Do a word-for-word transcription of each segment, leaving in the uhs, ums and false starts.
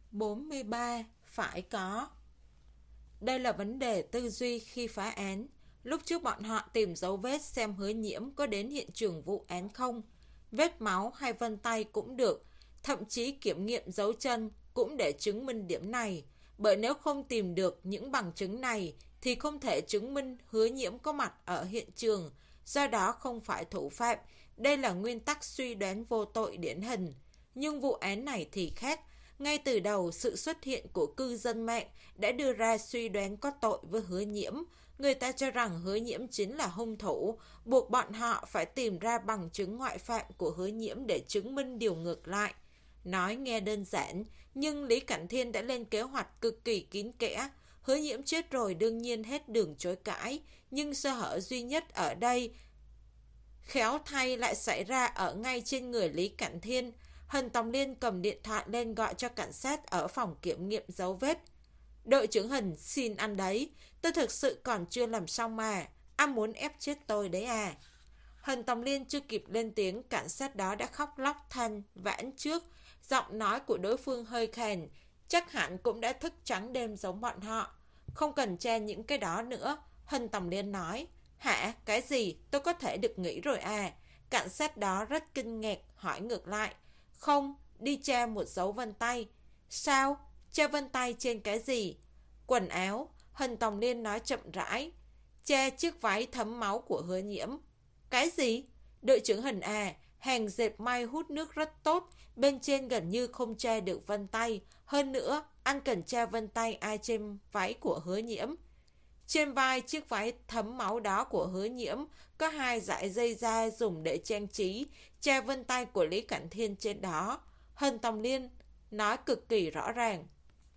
bốn mươi ba. Phải có. Đây là vấn đề tư duy khi phá án. Lúc trước bọn họ tìm dấu vết xem Hứa Nhiễm có đến hiện trường vụ án không. Vết máu hay vân tay cũng được. Thậm chí kiểm nghiệm dấu chân cũng để chứng minh điểm này. Bởi nếu không tìm được những bằng chứng này thì không thể chứng minh Hứa Nhiễm có mặt ở hiện trường. Do đó không phải thủ phạm. Đây là nguyên tắc suy đoán vô tội điển hình. Nhưng vụ án này thì khác. Ngay từ đầu, sự xuất hiện của cư dân mạng đã đưa ra suy đoán có tội với Hứa Nhiễm. Người ta cho rằng Hứa Nhiễm chính là hung thủ, buộc bọn họ phải tìm ra bằng chứng ngoại phạm của Hứa Nhiễm để chứng minh điều ngược lại. Nói nghe đơn giản, nhưng Lý Cảnh Thiên đã lên kế hoạch cực kỳ kín kẽ. Hứa Nhiễm chết rồi đương nhiên hết đường chối cãi, nhưng sơ hở duy nhất ở đây khéo thay lại xảy ra ở ngay trên người Lý Cảnh Thiên. Hân Tòng Liên cầm điện thoại lên gọi cho cảnh sát ở phòng kiểm nghiệm dấu vết. Đội trưởng Hân, xin ăn đấy. Tôi thực sự còn chưa làm xong mà. Anh muốn ép chết tôi đấy à? Hân Tòng Liên chưa kịp lên tiếng, cảnh sát đó đã khóc lóc than vãn trước. Giọng nói của đối phương hơi khàn. Chắc hẳn cũng đã thức trắng đêm giống bọn họ. Không cần che những cái đó nữa. Hân Tòng Liên nói. Hả? Cái gì? Tôi có thể được nghĩ rồi à? Cảnh sát đó rất kinh ngạc, hỏi ngược lại. Không, đi che một dấu vân tay. Sao? Che vân tay trên cái gì? Quần áo. Hân Tòng Liên nói chậm rãi. Che chiếc váy thấm máu của Hứa Nhiễm. Cái gì? Đội trưởng Hân à, hàng dệt may hút nước rất tốt, bên trên gần như không che được vân tay. Hơn nữa, anh cần che vân tay ai trên váy của Hứa Nhiễm. Trên vai chiếc váy thấm máu đó của Hứa Nhiễm có hai dải dây da dùng để trang trí, che vân tay của Lý Cảnh Thiên trên đó. Hân Tòng Liên nói cực kỳ rõ ràng.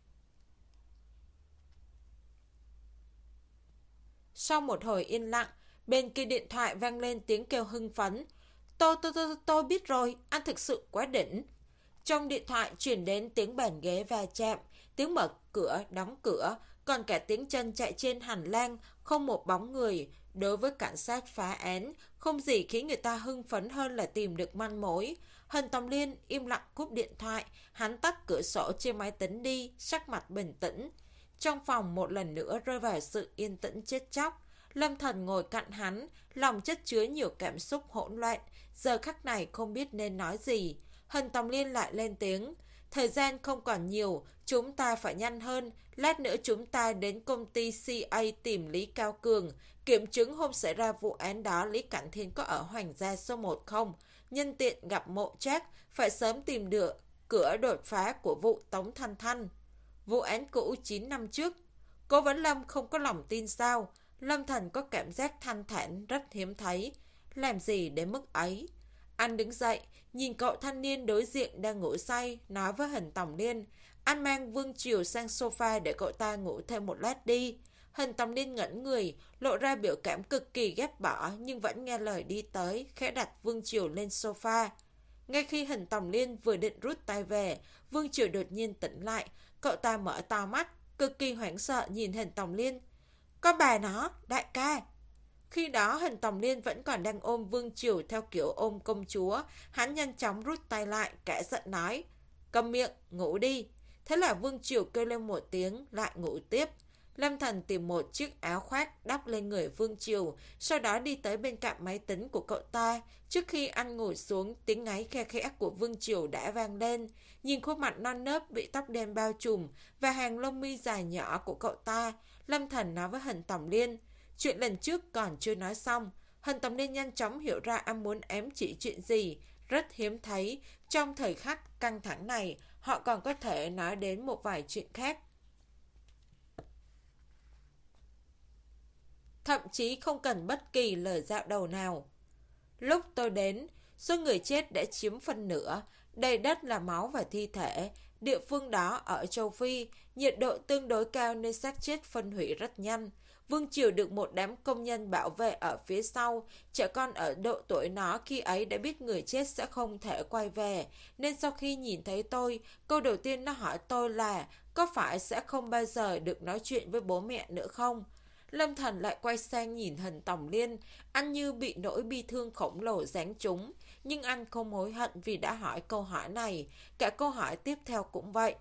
Sau một hồi yên lặng, bên kia điện thoại vang lên tiếng kêu hưng phấn. Tôi, tôi, tôi, tôi biết rồi, anh thực sự quá đỉnh. Trong điện thoại chuyển đến tiếng bàn ghế va chạm, tiếng mở cửa, đóng cửa, còn cả tiếng chân chạy trên hành lang, không một bóng người. Đối với cảnh sát phá án, không gì khiến người ta hưng phấn hơn là tìm được manh mối. Hân Tòng Liên im lặng cúp điện thoại, hắn tắt cửa sổ trên máy tính đi, sắc mặt bình tĩnh. Trong phòng một lần nữa rơi vào sự yên tĩnh chết chóc. Lâm Thần ngồi cạnh hắn, lòng chất chứa nhiều cảm xúc hỗn loạn, giờ khắc này không biết nên nói gì. Hân Tòng Liên lại lên tiếng. Thời gian không còn nhiều, chúng ta phải nhanh hơn. Lát nữa chúng ta đến công ty xê a tìm Lý Cao Cường, kiểm chứng hôm xảy ra vụ án đó Lý Cảnh Thiên có ở Hoàng gia số một không. Nhân tiện gặp Mộ Trác, phải sớm tìm được cửa đột phá của vụ Tống Thanh Thanh. Vụ án cũ chín năm trước. Cố Vấn Lâm không có lòng tin sao? Lâm Thần có cảm giác thanh thản rất hiếm thấy. Làm gì đến mức ấy? Anh đứng dậy, nhìn cậu thanh niên đối diện đang ngủ say, nói với Hân Tòng Liên. Anh mang Vương Triều sang sofa để cậu ta ngủ thêm một lát đi. Hân Tòng Liên ngẩn người, lộ ra biểu cảm cực kỳ ghét bỏ, nhưng vẫn nghe lời đi tới, khẽ đặt Vương Triều lên sofa. Ngay khi Hân Tòng Liên vừa định rút tay về, Vương Triều đột nhiên tỉnh lại. Cậu ta mở to mắt, cực kỳ hoảng sợ nhìn Hân Tòng Liên. Có bà nó, đại ca. Khi đó Hân Tòng Liên vẫn còn đang ôm Vương Triều theo kiểu ôm công chúa. Hắn nhanh chóng rút tay lại, cả giận nói. Cầm miệng, ngủ đi. Thế là Vương Triều kêu lên một tiếng, lại ngủ tiếp. Lâm Thần tìm một chiếc áo khoác đắp lên người Vương Triều, sau đó đi tới bên cạnh máy tính của cậu ta. Trước khi anh ngồi xuống, tiếng ngáy khe khẽ của Vương Triều đã vang lên. Nhìn khuôn mặt non nớt bị tóc đen bao trùm và hàng lông mi dài nhỏ của cậu ta, Lâm Thần nói với Hân Tòng Liên. Chuyện lần trước còn chưa nói xong. Hân Tòng Liên nhanh chóng hiểu ra anh muốn ém chỉ chuyện gì. Rất hiếm thấy, trong thời khắc căng thẳng này, họ còn có thể nói đến một vài chuyện khác. Thậm chí không cần bất kỳ lời dạo đầu nào. Lúc tôi đến, số người chết đã chiếm phân nửa, đầy đất là máu và thi thể. Địa phương đó ở châu Phi, nhiệt độ tương đối cao nên xác chết phân hủy rất nhanh. Vương Triều được một đám công nhân bảo vệ ở phía sau. Trẻ con ở độ tuổi nó khi ấy đã biết người chết sẽ không thể quay về. Nên sau khi nhìn thấy tôi, câu đầu tiên nó hỏi tôi là có phải sẽ không bao giờ được nói chuyện với bố mẹ nữa không? Lâm Thần lại quay sang nhìn Hân Tòng Liên. Anh như bị nỗi bi thương khổng lồ giáng trúng. Nhưng anh không hối hận vì đã hỏi câu hỏi này. Cả câu hỏi tiếp theo cũng vậy.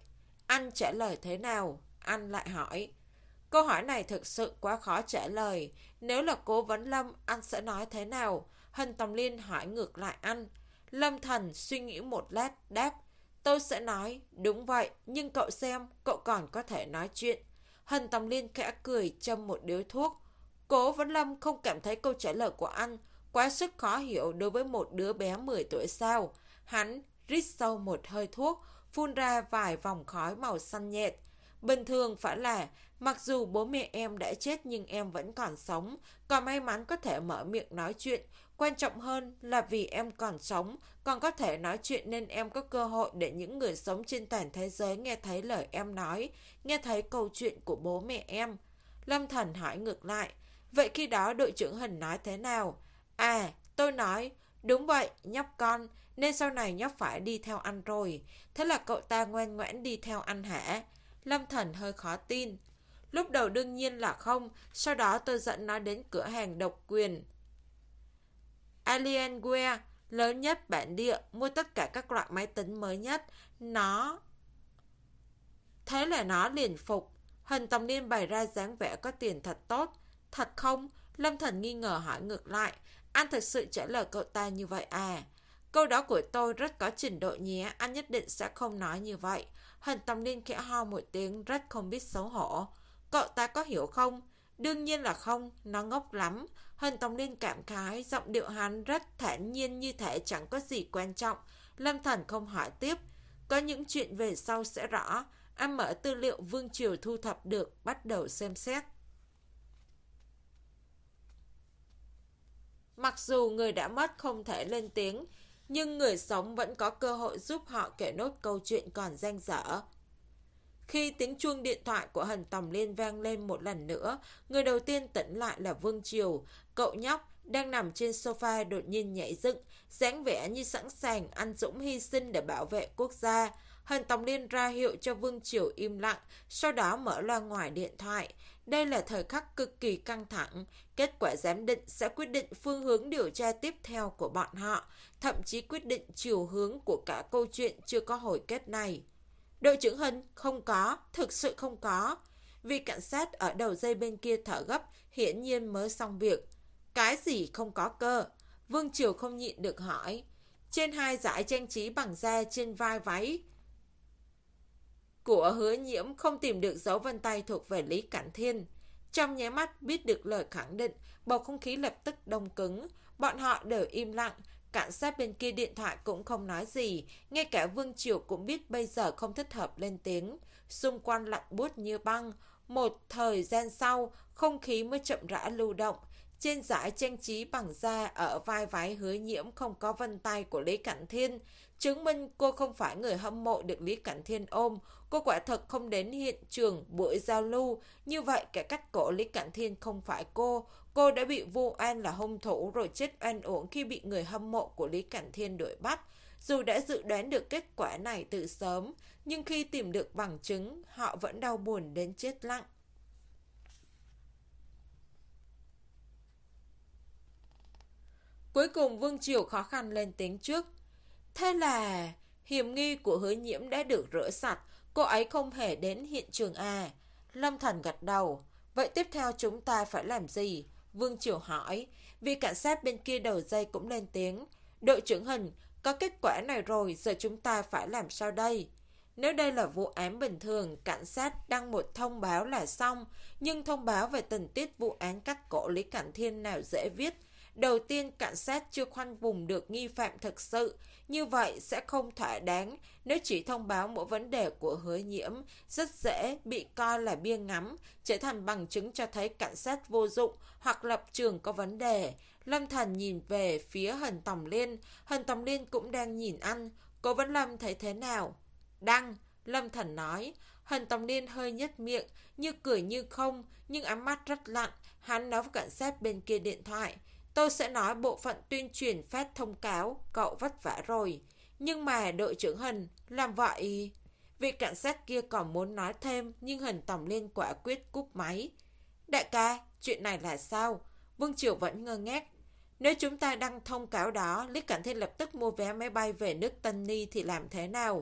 Anh trả lời thế nào? Anh lại hỏi. Câu hỏi này thực sự quá khó trả lời. Nếu là Cố vấn Lâm, anh sẽ nói thế nào? Hân Tòng Liên hỏi ngược lại anh. Lâm Thần suy nghĩ một lát, đáp. Tôi sẽ nói, đúng vậy, nhưng cậu xem, cậu còn có thể nói chuyện. Hân Tòng Liên khẽ cười châm một điếu thuốc. Cố vấn Lâm không cảm thấy câu trả lời của anh quá sức khó hiểu đối với một đứa bé mười tuổi sao. Hắn rít sâu một hơi thuốc, phun ra vài vòng khói màu xanh nhạt. Bình thường phải là, mặc dù bố mẹ em đã chết nhưng em vẫn còn sống, còn may mắn có thể mở miệng nói chuyện. Quan trọng hơn là vì em còn sống, còn có thể nói chuyện nên em có cơ hội để những người sống trên toàn thế giới nghe thấy lời em nói, nghe thấy câu chuyện của bố mẹ em. Lâm Thần hỏi ngược lại, vậy khi đó đội trưởng Hình nói thế nào? À, tôi nói, đúng vậy, nhóc con, nên sau này nhóc phải đi theo anh rồi. Thế là cậu ta ngoan ngoãn đi theo anh hả? Lâm Thần hơi khó tin. Lúc đầu đương nhiên là không, sau đó tôi dẫn nó đến cửa hàng độc quyền Alienware, lớn nhất bản địa, mua tất cả các loại máy tính mới nhất. Nó... Thế là nó liền phục. Hình Tòng Niên bày ra dáng vẻ có tiền thật tốt. Thật không? Lâm Thần nghi ngờ hỏi ngược lại. Anh thật sự trả lời cậu ta như vậy à? Câu đó của tôi rất có trình độ nhé, anh nhất định sẽ không nói như vậy. Hình Tòng Niên khẽ ho một tiếng rất không biết xấu hổ. Cậu ta có hiểu không? Đương nhiên là không, nó ngốc lắm. Hình Tòng Niên cảm khái, giọng điệu hắn rất thản nhiên như thể chẳng có gì quan trọng. Lâm Thần không hỏi tiếp. Có những chuyện về sau sẽ rõ. Anh mở tư liệu Vương Triều thu thập được, bắt đầu xem xét. Mặc dù người đã mất không thể lên tiếng, nhưng người sống vẫn có cơ hội giúp họ kể nốt câu chuyện còn dang dở. Khi tiếng chuông điện thoại của Hân Tòng Liên vang lên một lần nữa, người đầu tiên tỉnh lại là Vương Triều. Cậu nhóc đang nằm trên sofa đột nhiên nhảy dựng, dáng vẻ như sẵn sàng anh dũng hy sinh để bảo vệ quốc gia. Hân Tòng Liên ra hiệu cho Vương Triều im lặng, sau đó mở loa ngoài điện thoại. Đây là thời khắc cực kỳ căng thẳng. Kết quả giám định sẽ quyết định phương hướng điều tra tiếp theo của bọn họ, thậm chí quyết định chiều hướng của cả câu chuyện chưa có hồi kết này. Đội trưởng Hân, không có, thực sự không có. Vị cảnh sát ở đầu dây bên kia thở gấp, hiển nhiên mới xong việc. Cái gì không có cơ? Vương Triều không nhịn được hỏi. Trên hai dải trang trí bằng da trên vai váy của Hứa Nhiễm không tìm được dấu vân tay thuộc về Lý Cảnh Thiên. Trong nháy mắt biết được lời khẳng định, bầu không khí lập tức đông cứng. Bọn họ đều im lặng. Cảnh sát bên kia điện thoại cũng không nói gì. Ngay cả Vương Triều cũng biết bây giờ không thích hợp lên tiếng. Xung quanh lạnh buốt như băng. Một thời gian sau, không khí mới chậm rãi lưu động. Trên dải trang trí bằng da ở vai váy Hứa Nhiễm không có vân tay của Lý Cảnh Thiên, chứng minh cô không phải người hâm mộ được Lý Cảnh Thiên ôm. Cô quả thật không đến hiện trường buổi giao lưu. Như vậy cả cách cổ Lý Cảnh Thiên không phải cô. Cô đã bị vu oan là hung thủ rồi chết oan uổng khi bị người hâm mộ của Lý Cảnh Thiên đuổi bắt. Dù đã dự đoán được kết quả này từ sớm, nhưng khi tìm được bằng chứng, họ vẫn đau buồn đến chết lặng. Cuối cùng Vương Triều khó khăn lên tiếng trước. Thế là hiểm nghi của Hứa Nhiễm đã được rửa sạch, cô ấy không hề đến hiện trường à? Lâm Thần gật đầu. Vậy tiếp theo chúng ta phải làm gì? Vương Triều hỏi. Vì cảnh sát bên kia đầu dây cũng lên tiếng. Đội trưởng Hình, có kết quả này rồi, giờ chúng ta phải làm sao đây? Nếu đây là vụ án bình thường, cảnh sát đăng một thông báo là xong. Nhưng thông báo về tình tiết vụ án cắt cổ Lý Cảnh Thiên nào dễ viết. Đầu tiên, cảnh sát chưa khoanh vùng được nghi phạm thực sự. Như vậy sẽ không thỏa đáng. Nếu chỉ thông báo mỗi vấn đề của Hứa Nhiễm, rất dễ bị coi là bia ngắm, trở thành bằng chứng cho thấy cảnh sát vô dụng hoặc lập trường có vấn đề. Lâm Thần nhìn về phía Hân Tòng Liên. Hân Tòng Liên cũng đang nhìn anh. Cô vẫn Lâm thấy thế nào? Đăng, Lâm Thần nói. Hân Tòng Liên hơi nhếch miệng, như cười như không, nhưng ánh mắt rất lạnh. Hắn nói với cảnh sát bên kia điện thoại. Tôi sẽ nói bộ phận tuyên truyền phát thông cáo, cậu vất vả rồi. Nhưng mà đội trưởng Hình, làm vậy... Vị cảnh sát kia còn muốn nói thêm, nhưng Hân Tòng Liên quả quyết cúp máy. Đại ca, chuyện này là sao? Vương Triều vẫn ngơ ngác. Nếu chúng ta đăng thông cáo đó, Lý Cảnh Thiên lập tức mua vé máy bay về nước Tân Ni thì làm thế nào?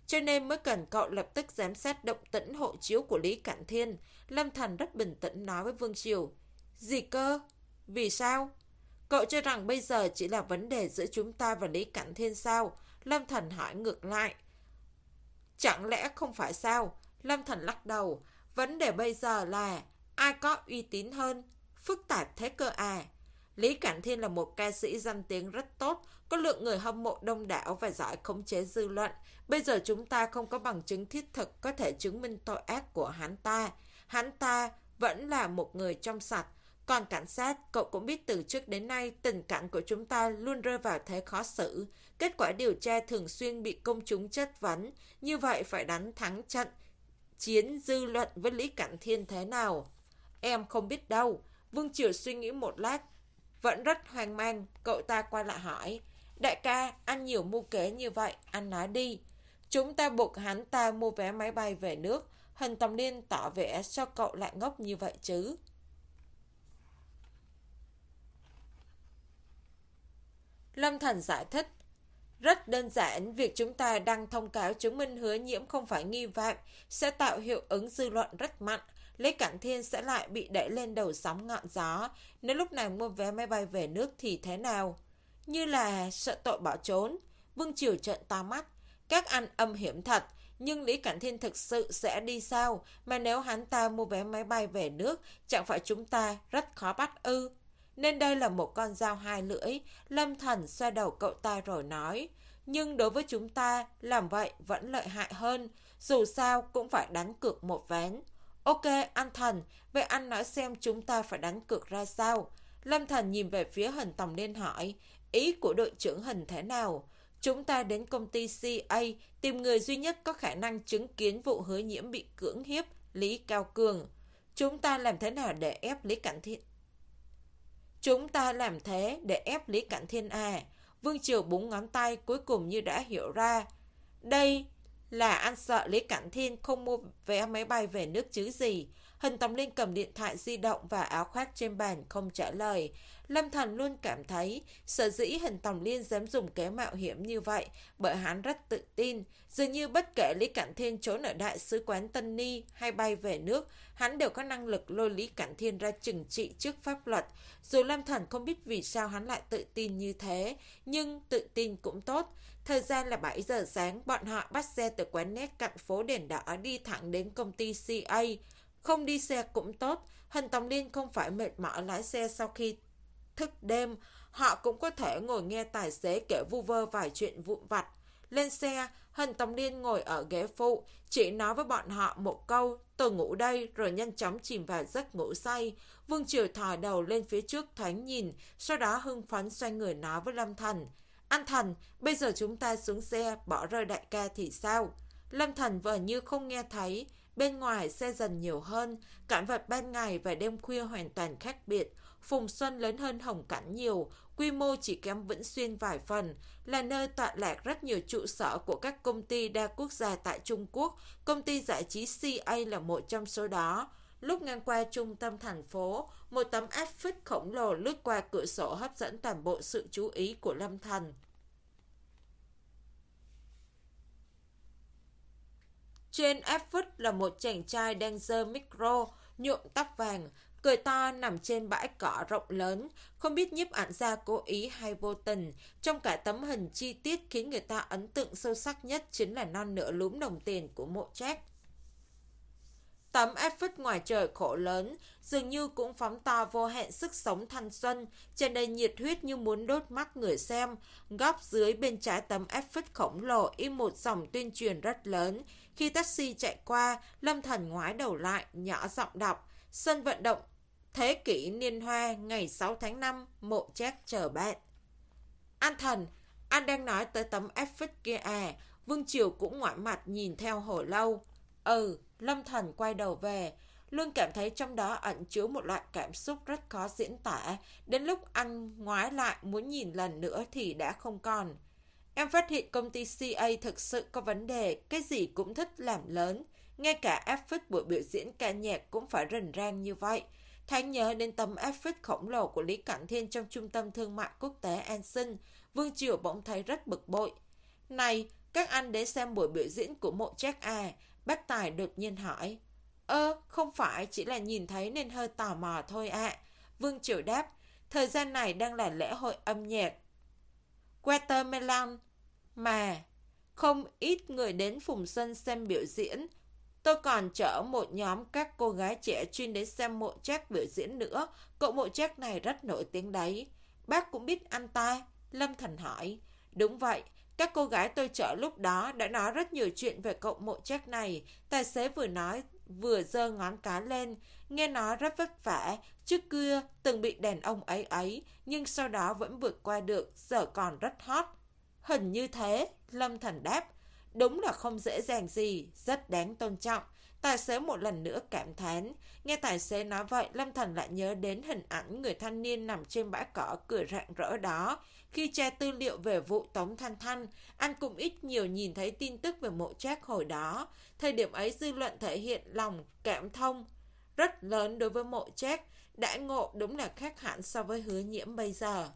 cho nên mới cần cậu lập tức giám sát động tĩnh hộ chiếu của Lý Cản Thiên. Lâm Thành rất bình tĩnh nói với Vương Triều. Gì cơ? Vì sao? Cậu cho rằng bây giờ chỉ là vấn đề giữa chúng ta và Lý Cản Thiên sao? Lâm Thành hỏi ngược lại. Chẳng lẽ không phải sao? Lâm Thành lắc đầu. Vấn đề bây giờ là ai có uy tín hơn? Phức tạp thế cơ à? Lý Cản Thiên là một ca sĩ danh tiếng rất tốt, có lượng người hâm mộ đông đảo và giỏi khống chế dư luận. Bây giờ chúng ta không có bằng chứng thiết thực có thể chứng minh tội ác của hắn ta. Hắn ta vẫn là một người trong sạch. Còn cảnh sát, cậu cũng biết từ trước đến nay tình cảnh của chúng ta luôn rơi vào thế khó xử. Kết quả điều tra thường xuyên bị công chúng chất vấn. Như vậy phải đánh thắng trận chiến dư luận với Lý Cản Thiên thế nào? Em không biết đâu. Vương Triều suy nghĩ một lát, vẫn rất hoang mang. Cậu ta quay lại hỏi. Đại ca, anh nhiều mưu kế như vậy, anh nói đi. Chúng ta buộc hắn ta mua vé máy bay về nước. Hình Tầm Liên tỏ vẻ cho cậu lại ngốc như vậy chứ. Lâm Thành giải thích. Rất đơn giản, việc chúng ta đăng thông cáo chứng minh Hứa Nhiễm không phải nghi phạm sẽ tạo hiệu ứng dư luận rất mạnh. Lý Cản Thiên sẽ lại bị đẩy lên đầu sóng ngọn gió. Nếu lúc này mua vé máy bay về nước thì thế nào? Như là sợ tội bỏ trốn. Vương Triều trợn to mắt. Các anh âm hiểm thật. Nhưng Lý Cản Thiên thực sự sẽ đi sao? Mà nếu hắn ta mua vé máy bay về nước, chẳng phải chúng ta rất khó bắt ư? Nên đây là một con dao hai lưỡi. Lâm Thần xoa đầu cậu ta rồi nói. Nhưng đối với chúng ta, làm vậy vẫn lợi hại hơn. Dù sao cũng phải đánh cược một ván. Ok, anh Thần, vậy anh nói xem chúng ta phải đánh cược ra sao? Lâm Thần nhìn về phía Hình Tòng Liên hỏi. Ý của đội trưởng Hình thế nào? Chúng ta đến công ty xê a tìm người duy nhất có khả năng chứng kiến vụ Hứa Nhiễm bị cưỡng hiếp, Lý Cao Cường. Chúng ta làm thế nào để ép Lý Cản Thiên? Chúng ta làm thế để ép Lý Cản Thiên à? Vương Triều búng ngón tay cuối cùng như đã hiểu ra. Đây là anh sợ Lý Cản Thiên không mua vé máy bay về nước chứ gì. Hình Tòng Liên cầm điện thoại di động và áo khoác trên bàn không trả lời. Lâm Thần luôn cảm thấy sở dĩ Hình Tòng Liên dám dùng kế mạo hiểm như vậy bởi hắn rất tự tin. Dường như bất kể Lý Cản Thiên trốn ở đại sứ quán Tân Ni hay bay về nước, hắn đều có năng lực lôi Lý Cản Thiên ra trừng trị trước pháp luật. Dù Lâm Thần không biết vì sao hắn lại tự tin như thế, nhưng tự tin cũng tốt. Thời gian là bảy giờ sáng, bọn họ bắt xe từ quán nét cạnh phố đèn đỏ đi thẳng đến công ty xê a. Không đi xe cũng tốt, Hình Tòng Liên không phải mệt mỏi lái xe sau khi thức đêm. Họ cũng có thể ngồi nghe tài xế kể vu vơ vài chuyện vụn vặt. Lên xe, Hình Tòng Liên ngồi ở ghế phụ, chỉ nói với bọn họ một câu, tôi ngủ đây, rồi nhanh chóng chìm vào giấc ngủ say. Vương Triều thò đầu lên phía trước thoáng nhìn, sau đó hưng phấn xoay người nói với Lâm Thần. Anh Thần, bây giờ chúng ta xuống xe, bỏ rơi đại ca thì sao? Lâm Thần vờ như không nghe thấy. Bên ngoài xe dần nhiều hơn, cảnh vật ban ngày và đêm khuya hoàn toàn khác biệt. Phùng Xuân lớn hơn Hồng Cảnh nhiều, quy mô chỉ kém Vĩnh Xuyên vài phần, là nơi tọa lạc rất nhiều trụ sở của các công ty đa quốc gia tại Trung Quốc. Công ty giải trí xê a là một trong số đó. Lúc ngang qua trung tâm thành phố, một tấm áp phích khổng lồ lướt qua cửa sổ hấp dẫn toàn bộ sự chú ý của Lâm Thần. Trên áp phích là một chàng trai đang giơ micro, nhuộm tóc vàng, cười to nằm trên bãi cỏ rộng lớn. Không biết nhiếp ảnh gia cố ý hay vô tình, trong cả tấm hình chi tiết khiến người ta ấn tượng sâu sắc nhất chính là non nửa lúm đồng tiền của mộ Jack. Tấm áp phích ngoài trời khổ lớn, dường như cũng phóng to vô hạn sức sống thanh xuân, tràn đầy nhiệt huyết như muốn đốt mắt người xem. Góc dưới bên trái tấm áp phích khổng lồ in một dòng tuyên truyền rất lớn. Khi taxi chạy qua, Lâm Thần ngoái đầu lại, nhỏ giọng đọc. Sân vận động Thế kỷ Niên Hoa ngày sáu tháng năm, mộ Jack chờ bạn. Anh Thần, anh đang nói tới tấm áp phích kia à? Vương Triều cũng ngoại mặt nhìn theo hồi lâu. Ừ, Lâm Thần quay đầu về, luôn cảm thấy trong đó ẩn chứa một loại cảm xúc rất khó diễn tả. Đến lúc anh ngoái lại muốn nhìn lần nữa thì đã không còn. Em phát hiện công ty xê a thực sự có vấn đề, cái gì cũng thích làm lớn. Ngay cả áp phích buổi biểu diễn ca nhạc cũng phải rần rang như vậy. Thoáng nhớ đến tấm áp phích khổng lồ của Lý Cản Thiên trong trung tâm thương mại quốc tế An Sinh, Vương Triều bỗng thấy rất bực bội. Này, Các anh đến xem buổi biểu diễn của Mộ Trác à? Bác Tài đột nhiên hỏi. Ơ, không phải, chỉ là nhìn thấy nên hơi tò mò thôi ạ. À. Vương Triều đáp, thời gian này đang là lễ hội âm nhạc Watermelon mà không ít người đến Phùng Xuân xem biểu diễn. Tôi còn chở một nhóm các cô gái trẻ chuyên đến xem Mộ Trác biểu diễn nữa. Cậu Mộ Trác này rất nổi tiếng đấy. Bác cũng biết anh ta? Lâm Thần hỏi. Đúng vậy, các cô gái tôi chở lúc đó đã nói rất nhiều chuyện về cậu Mộ Trác này. Tài xế vừa nói vừa giơ ngón cái lên. Nghe nói rất vất vả. Trước kia từng bị đàn ông ấy ấy, nhưng sau đó vẫn vượt qua được, giờ còn rất hot. Hình như thế, Lâm Thần đáp. Đúng là không dễ dàng gì, rất đáng tôn trọng. Tài xế một lần nữa cảm thán. Nghe tài xế nói vậy, Lâm Thần lại nhớ đến hình ảnh người thanh niên nằm trên bãi cỏ cười rạng rỡ đó. Khi tra tư liệu về vụ Tống Thanh Thanh, anh cũng ít nhiều nhìn thấy tin tức về Mộ Trác hồi đó. Thời điểm ấy dư luận thể hiện lòng cảm thông rất lớn đối với Mộ Trác. Đãi ngộ đúng là khác hẳn so với Hứa Nhiễm bây giờ.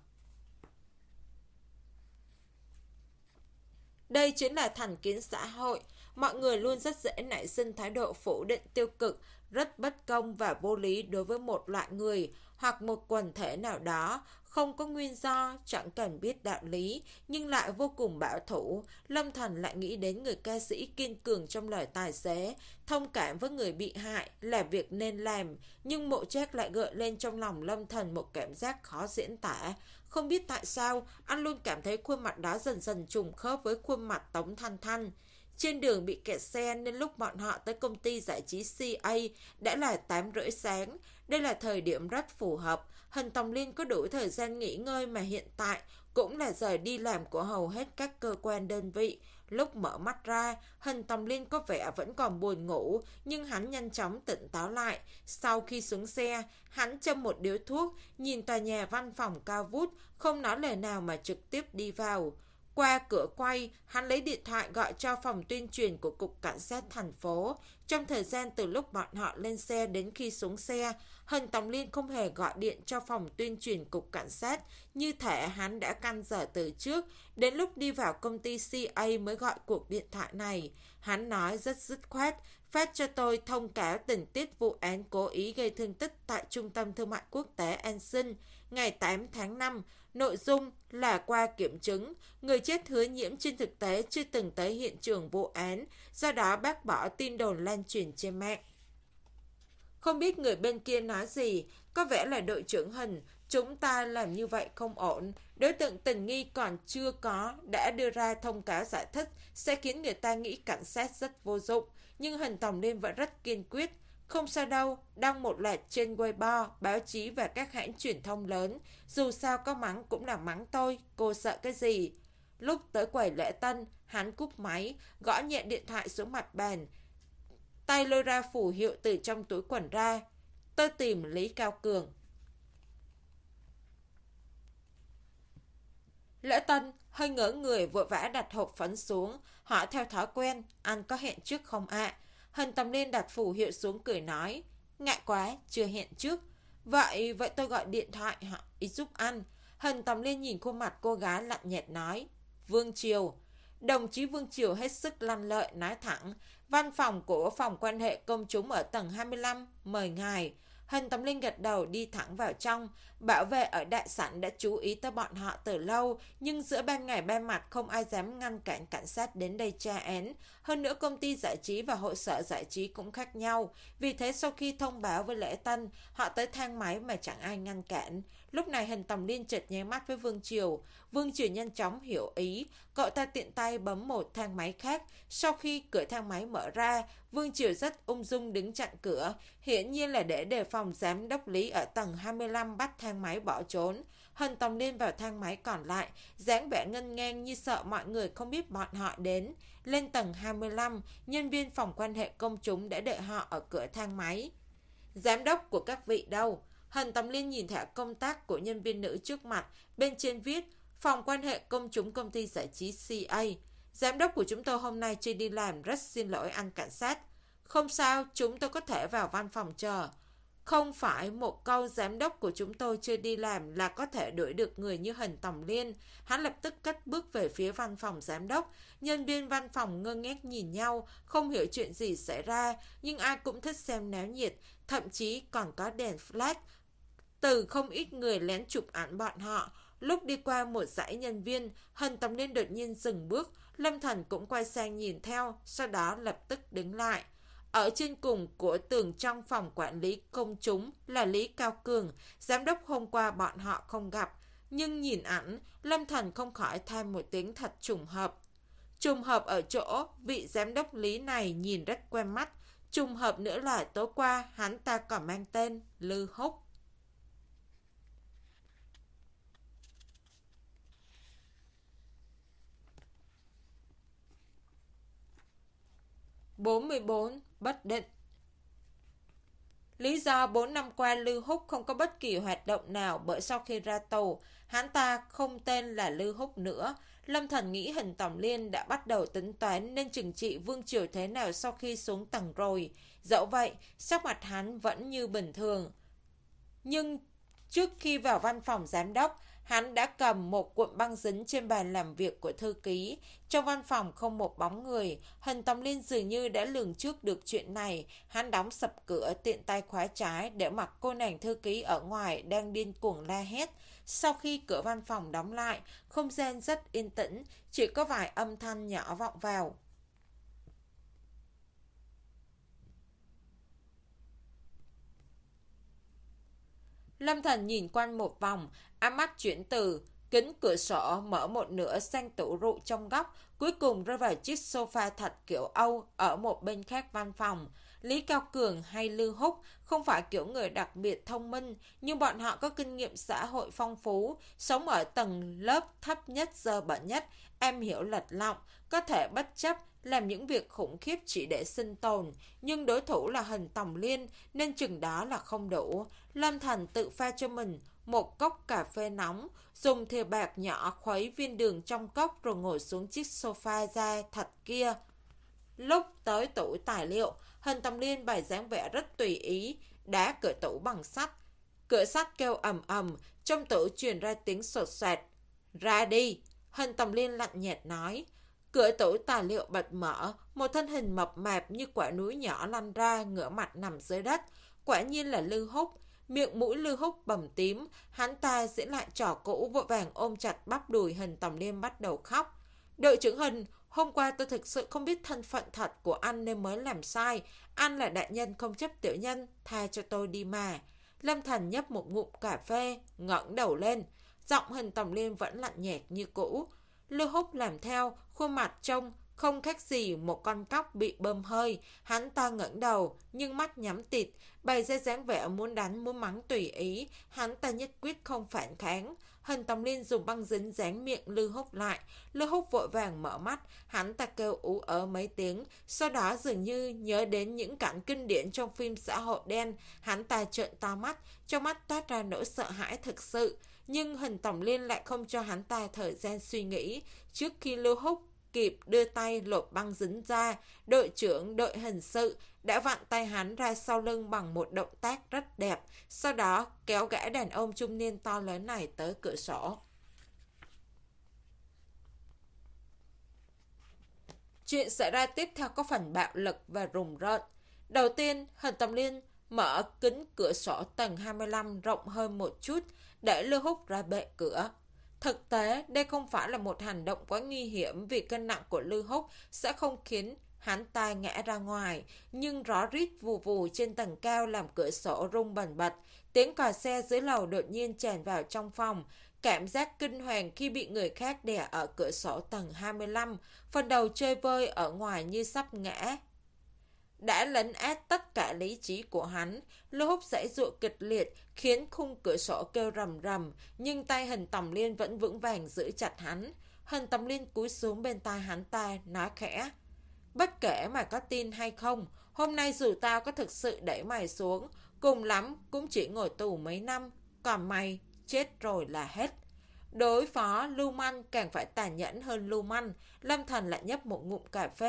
Đây chính là thành kiến xã hội. Mọi người luôn rất dễ nảy sinh thái độ phủ định tiêu cực, rất bất công và vô lý đối với một loại người hoặc một quần thể nào đó, không có nguyên do, chẳng cần biết đạo lý, nhưng lại vô cùng bảo thủ. Lâm Thần lại nghĩ đến người ca sĩ kiên cường trong lời tài xế, thông cảm với người bị hại là việc nên làm, nhưng Mộ Trác lại gợi lên trong lòng Lâm Thần một cảm giác khó diễn tả. Không biết tại sao, anh luôn cảm thấy khuôn mặt đó dần dần trùng khớp với khuôn mặt Tống Thanh Thanh. Trên đường bị kẹt xe nên lúc bọn họ tới công ty giải trí xê a đã là tám rưỡi sáng. Đây là thời điểm rất phù hợp. Hình Tòng Liên có đủ thời gian nghỉ ngơi mà hiện tại cũng là giờ đi làm của hầu hết các cơ quan đơn vị. Lúc mở mắt ra, Hình Tòng Liên có vẻ vẫn còn buồn ngủ, nhưng hắn nhanh chóng tỉnh táo lại. Sau khi xuống xe, hắn châm một điếu thuốc, nhìn tòa nhà văn phòng cao vút, không nói lời nào mà trực tiếp đi vào. Qua cửa quay, hắn lấy điện thoại gọi cho phòng tuyên truyền của Cục Cảnh sát thành phố. Trong thời gian từ lúc bọn họ lên xe đến khi xuống xe, Hình Tòng Liên không hề gọi điện cho phòng tuyên truyền Cục Cảnh sát, như thể hắn đã căn giờ từ trước. Đến lúc đi vào công ty xê a mới gọi cuộc điện thoại này. Hắn nói rất dứt khoát, phát cho tôi thông cáo tình tiết vụ án cố ý gây thương tích tại Trung tâm Thương mại Quốc tế An Sinh ngày tám tháng năm. Nội dung là qua kiểm chứng, người chết Hứa Nhiễm trên thực tế chưa từng tới hiện trường vụ án, do đó bác bỏ tin đồn lan truyền trên mạng. Không biết người bên kia nói gì, có vẻ là đội trưởng Hình, chúng ta làm như vậy không ổn. Đối tượng tình nghi còn chưa có, đã đưa ra thông cáo giải thích, sẽ khiến người ta nghĩ cảnh sát rất vô dụng. Nhưng Hình Tòng Liên vẫn rất kiên quyết. Không sao đâu, đăng một loạt trên Weibo, báo chí và các hãng truyền thông lớn. Dù sao có mắng cũng là mắng tôi, cô sợ cái gì? Lúc tới quầy lễ tân, hắn cúp máy, gõ nhẹ điện thoại xuống mặt bàn. Tay lôi ra phù hiệu từ trong túi quần ra. Tôi tìm Lý Cao Cường. Lễ tân hơi ngỡ người vội vã đặt hộp phấn xuống, hỏi theo thói quen, anh có hẹn trước không ạ? À? Hình Tòng Liên đặt phù hiệu xuống cười nói, ngại quá, chưa hẹn trước. Vậy, vậy tôi gọi điện thoại họ ý giúp anh. Hình Tòng Liên nhìn khuôn mặt cô gái lạnh nhạt nói, Vương Triều. Đồng chí Vương Triều hết sức lanh lợi nói thẳng, văn phòng của phòng quan hệ công chúng ở tầng hai mươi lăm, mời ngài. Hình Tòng Liên gật đầu đi thẳng vào trong. Bảo vệ ở đại sảnh đã chú ý tới bọn họ từ lâu, nhưng giữa ban ngày ban mặt không ai dám ngăn cản cảnh sát đến đây tra án. Hơn nữa công ty giải trí và hội sở giải trí cũng khác nhau. Vì thế sau khi thông báo với lễ tân, họ tới thang máy mà chẳng ai ngăn cản. Lúc này Hình Tòng Liên chợt nháy mắt với Vương Triều. Vương Triều nhanh chóng hiểu ý, cậu ta tiện tay bấm một thang máy khác. Sau khi cửa thang máy mở ra, Vương Triều rất ung dung đứng chặn cửa, hiển nhiên là để đề phòng giám đốc Lý ở tầng hai mươi lăm bắt thang máy bỏ trốn. Hình Tòng Liên vào thang máy còn lại, dáng vẻ ngân ngang như sợ mọi người không biết bọn họ đến. Lên tầng hai mươi lăm, nhân viên phòng quan hệ công chúng đã đợi họ ở cửa thang máy. Giám đốc của các vị đâu? Hình Tòng Liên nhìn thẻ công tác của nhân viên nữ trước mặt, bên trên viết phòng quan hệ công chúng công ty giải trí xê a. Giám đốc của chúng tôi hôm nay chưa đi làm, rất xin lỗi anh cảnh sát. Không sao, chúng tôi có thể vào văn phòng chờ. Không phải một câu giám đốc của chúng tôi chưa đi làm là có thể đuổi được người như Hình Tòng Liên. Hắn lập tức cất bước về phía văn phòng giám đốc. Nhân viên văn phòng ngơ ngác nhìn nhau, không hiểu chuyện gì xảy ra, nhưng ai cũng thích xem náo nhiệt, thậm chí còn có đèn flash. Từ không ít người lén chụp ảnh bọn họ. Lúc đi qua một dãy nhân viên, Hình Tòng Liên đột nhiên dừng bước, Lâm Thần cũng quay sang nhìn theo, sau đó lập tức đứng lại. Ở trên cùng của tường trong phòng quản lý công chúng là Lý Cao Cường, giám đốc hôm qua bọn họ không gặp. Nhưng nhìn ảnh, Lâm Thần không khỏi than một tiếng thật trùng hợp. Trùng hợp ở chỗ, vị giám đốc Lý này nhìn rất quen mắt. Trùng hợp nữa là tối qua hắn ta còn mang tên Lư Húc. bốn mươi bốn. Bất định. Lý do bốn năm qua Lư Húc không có bất kỳ hoạt động nào bởi sau khi ra tù, hắn ta không tên là Lư Húc nữa. Lâm Thần nghĩ Hình Tòng Liên đã bắt đầu tính toán nên trừng trị Vương Triều thế nào sau khi xuống tầng rồi. Dẫu vậy, sắc mặt hắn vẫn như bình thường. Nhưng trước khi vào văn phòng giám đốc, hắn đã cầm một cuộn băng dính trên bàn làm việc của thư ký. Trong văn phòng không một bóng người. Hình Tòng Liên dường như đã lường trước được chuyện này. Hắn đóng sập cửa, tiện tay khóa trái để mặc cô nàng thư ký ở ngoài đang điên cuồng la hét. Sau khi cửa văn phòng đóng lại, không gian rất yên tĩnh, chỉ có vài âm thanh nhỏ vọng vào. Lâm Thần nhìn quanh một vòng, ánh mắt chuyển từ kính cửa sổ mở một nửa sang tủ rượu trong góc, cuối cùng rơi vào chiếc sofa thật kiểu Âu ở một bên khác văn phòng. Lý Cao Cường hay Lư Húc không phải kiểu người đặc biệt thông minh, nhưng bọn họ có kinh nghiệm xã hội phong phú, sống ở tầng lớp thấp nhất dơ bẩn nhất, am hiểu lật lọng, có thể bất chấp làm những việc khủng khiếp chỉ để sinh tồn. Nhưng đối thủ là Hình Tòng Liên nên chừng đó là không đủ. Lâm Thần tự pha cho mình một cốc cà phê nóng, dùng thìa bạc nhỏ khuấy viên đường trong cốc rồi ngồi xuống chiếc sofa da thật kia. Lúc tới tủ tài liệu, Hình Tòng Liên bày dáng vẻ rất tùy ý, đá cửa tủ bằng sắt. Cửa sắt kêu ầm ầm, trong tủ truyền ra tiếng sột soạt. Ra đi, Hình Tòng Liên lạnh nhạt nói. Cửa tủ tài liệu bật mở, một thân hình mập mạp như quả núi nhỏ lăn ra, ngửa mặt nằm dưới đất. Quả nhiên là Lư Húc. Miệng mũi Lư Húc bầm tím, hắn ta diễn lại trò cũ, vội vàng ôm chặt bắp đùi Hình Tòng Liên bắt đầu khóc. Đội trưởng Hình, hôm qua tôi thực sự không biết thân phận thật của anh nên mới làm sai. Anh là đại nhân không chấp tiểu nhân, tha cho tôi đi mà. Lâm Thần nhấp một ngụm cà phê, ngẩng đầu lên. Giọng Hình Tòng Liên vẫn lạnh nhạt như cũ. Lư Húc làm theo, khuôn mặt trông không khác gì một con cóc bị bơm hơi. Hắn ta ngẩng đầu, nhưng mắt nhắm tịt, bày ra dáng vẻ muốn đánh muốn mắng tùy ý. Hắn ta nhất quyết không phản kháng. Hình Tòng Liên dùng băng dính dán miệng Lư Húc lại. Lư Húc vội vàng mở mắt, hắn ta kêu ú ớ mấy tiếng. Sau đó dường như nhớ đến những cảnh kinh điển trong phim xã hội đen. Hắn ta trợn to mắt, trong mắt toát ra nỗi sợ hãi thực sự. Nhưng Hình Tòng Liên lại không cho hắn ta thời gian suy nghĩ. Trước khi Lư Húc kịp đưa tay lột băng dính ra, đội trưởng đội hình sự đã vặn tay hắn ra sau lưng bằng một động tác rất đẹp, sau đó kéo gã đàn ông trung niên to lớn này tới cửa sổ. Chuyện xảy ra tiếp theo có phần bạo lực và rùng rợn. Đầu tiên, Hình Tòng Liên mở kính cửa sổ tầng hai mươi lăm rộng hơn một chút để Lư Húc ra bệ cửa. Thực tế, đây không phải là một hành động quá nguy hiểm vì cân nặng của Lư Húc sẽ không khiến hắn ta ngã ra ngoài, nhưng rõ rít vù vù trên tầng cao làm cửa sổ rung bần bật. Tiếng còi xe dưới lầu đột nhiên tràn vào trong phòng. Cảm giác kinh hoàng khi bị người khác đè ở cửa sổ tầng hai mươi lăm, phần đầu chơi vơi ở ngoài như sắp ngã, đã lấn át tất cả lý trí của hắn. Lư Húc giãy giụa kịch liệt khiến khung cửa sổ kêu rầm rầm, nhưng tay Hình Tòng Liên vẫn vững vàng giữ chặt hắn. Hình Tòng Liên cúi xuống bên tai hắn ta, nói khẽ: Bất kể mày có tin hay không, hôm nay dù tao có thực sự đẩy mày xuống, cùng lắm cũng chỉ ngồi tù mấy năm, còn mày chết rồi là hết. Đối phó lưu manh càng phải tàn nhẫn hơn lưu manh. Lâm Thần lại nhấp một ngụm cà phê.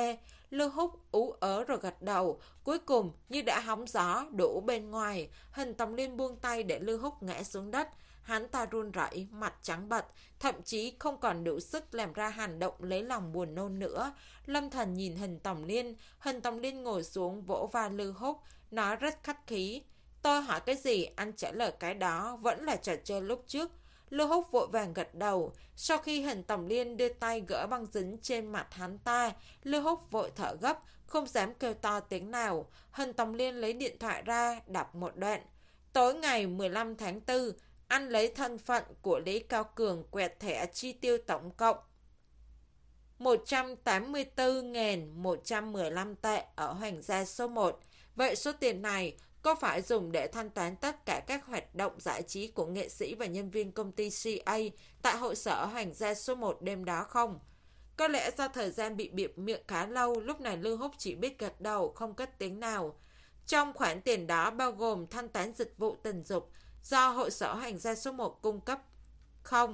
Lưu Húc ú ớ rồi gật đầu. Cuối cùng như đã hóng gió đủ bên ngoài, Hình Tòng Liên buông tay để Lưu Húc ngã xuống đất. Hắn ta run rẩy, mặt trắng bệch, thậm chí không còn đủ sức làm ra hành động lấy lòng buồn nôn nữa. Lâm Thần nhìn Hình Tòng Liên, Hình Tòng Liên ngồi xuống vỗ vai Lưu Húc, nói rất khách khí. Tôi hỏi cái gì, anh trả lời cái đó, vẫn là trò chơi lúc trước. Lưu Húc vội vàng gật đầu. Sau khi Hình Tòng Liên đưa tay gỡ băng dính trên mặt hắn ta, Lưu Húc vội thở gấp, không dám kêu to tiếng nào. Hình Tòng Liên lấy điện thoại ra, đọc một đoạn. Tối ngày mười lăm tháng tư, anh lấy thân phận của Lý Cao Cường quẹt thẻ chi tiêu tổng cộng một trăm tám mươi tư nghìn một trăm mười lăm tệ ở Hoàng gia số một. Vậy số tiền này có phải dùng để thanh toán tất cả các hoạt động giải trí của nghệ sĩ và nhân viên công ty xê a tại hội sở Hoàng gia số một đêm đó không? Có lẽ do thời gian bị bịt miệng khá lâu, lúc này Lưu Húc chỉ biết gật đầu, không cất tiếng nào. Trong khoản tiền đó bao gồm thanh toán dịch vụ tình dục do hội sở Hoàng gia số một cung cấp không?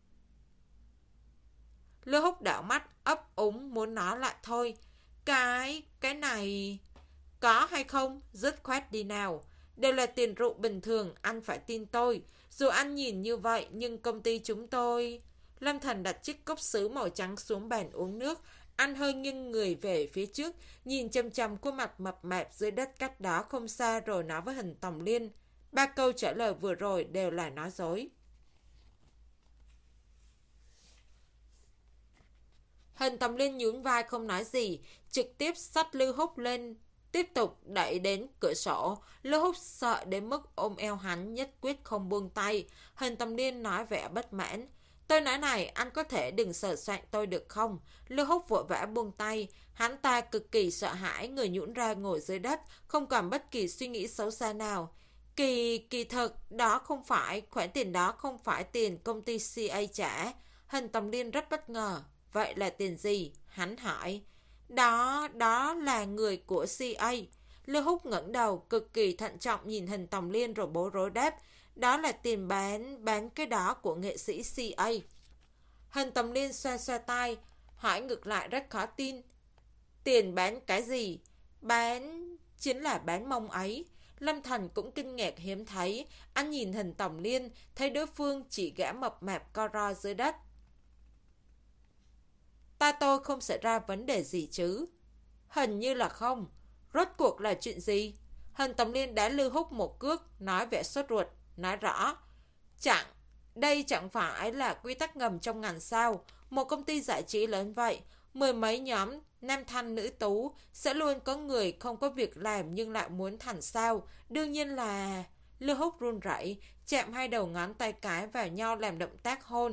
Lưu Húc đảo mắt, ấp úng muốn nói lại thôi. Cái, cái này... Có hay không? Dứt khoát đi nào. Đều là tiền rượu bình thường, anh phải tin tôi. Dù anh nhìn như vậy, nhưng công ty chúng tôi... Lâm Thần đặt chiếc cốc sứ màu trắng xuống bàn uống nước. Anh hơi nghiêng người về phía trước, nhìn chăm chăm khuôn mặt mập mạp dưới đất cách đó không xa rồi nói với Hình Tòng Liên. Ba câu trả lời vừa rồi đều là nói dối. Hình Tòng Liên nhún vai không nói gì, trực tiếp xách Lưu Húc lên, tiếp tục đẩy đến cửa sổ. Lưu Húc sợ đến mức ôm eo hắn, nhất quyết không buông tay. Hình Tòng Liên nói vẻ bất mãn. Tôi nói này, anh có thể đừng sờ soạn tôi được không? Lưu Húc vội vã buông tay. Hắn ta cực kỳ sợ hãi, người nhũn ra ngồi dưới đất, không còn bất kỳ suy nghĩ xấu xa nào. Kỳ, kỳ thực, đó không phải, khoản tiền đó không phải tiền công ty xê a trả. Hình Tòng Liên rất bất ngờ. Vậy là tiền gì? Hắn hỏi. Đó, đó là người của xê a. Lưu Húc ngẩng đầu, cực kỳ thận trọng nhìn Hình Tòng Liên rồi bối rối đáp. Đó là tiền bán, bán cái đó của nghệ sĩ xê a. Hình Tòng Liên xoa xoa tay, hỏi ngược lại rất khó tin. Tiền bán cái gì? Bán... chính là bán mông ấy. Lâm Thần cũng kinh ngạc hiếm thấy. Anh nhìn Hình Tòng Liên, thấy đối phương chỉ gã mập mạp co ro dưới đất. Ta tôi không xảy ra vấn đề gì chứ? Hình như là không. Rốt cuộc là chuyện gì? Hình Tòng Liên đã Lưu Húc một cước, nói vẻ sốt ruột, nói rõ. Chẳng, đây chẳng phải là quy tắc ngầm trong ngành sao? Một công ty giải trí lớn vậy, mười mấy nhóm nam thanh nữ tú sẽ luôn có người không có việc làm nhưng lại muốn thành sao. Đương nhiên là... Lưu Húc run rẩy, chạm hai đầu ngón tay cái vào nhau làm động tác hôn.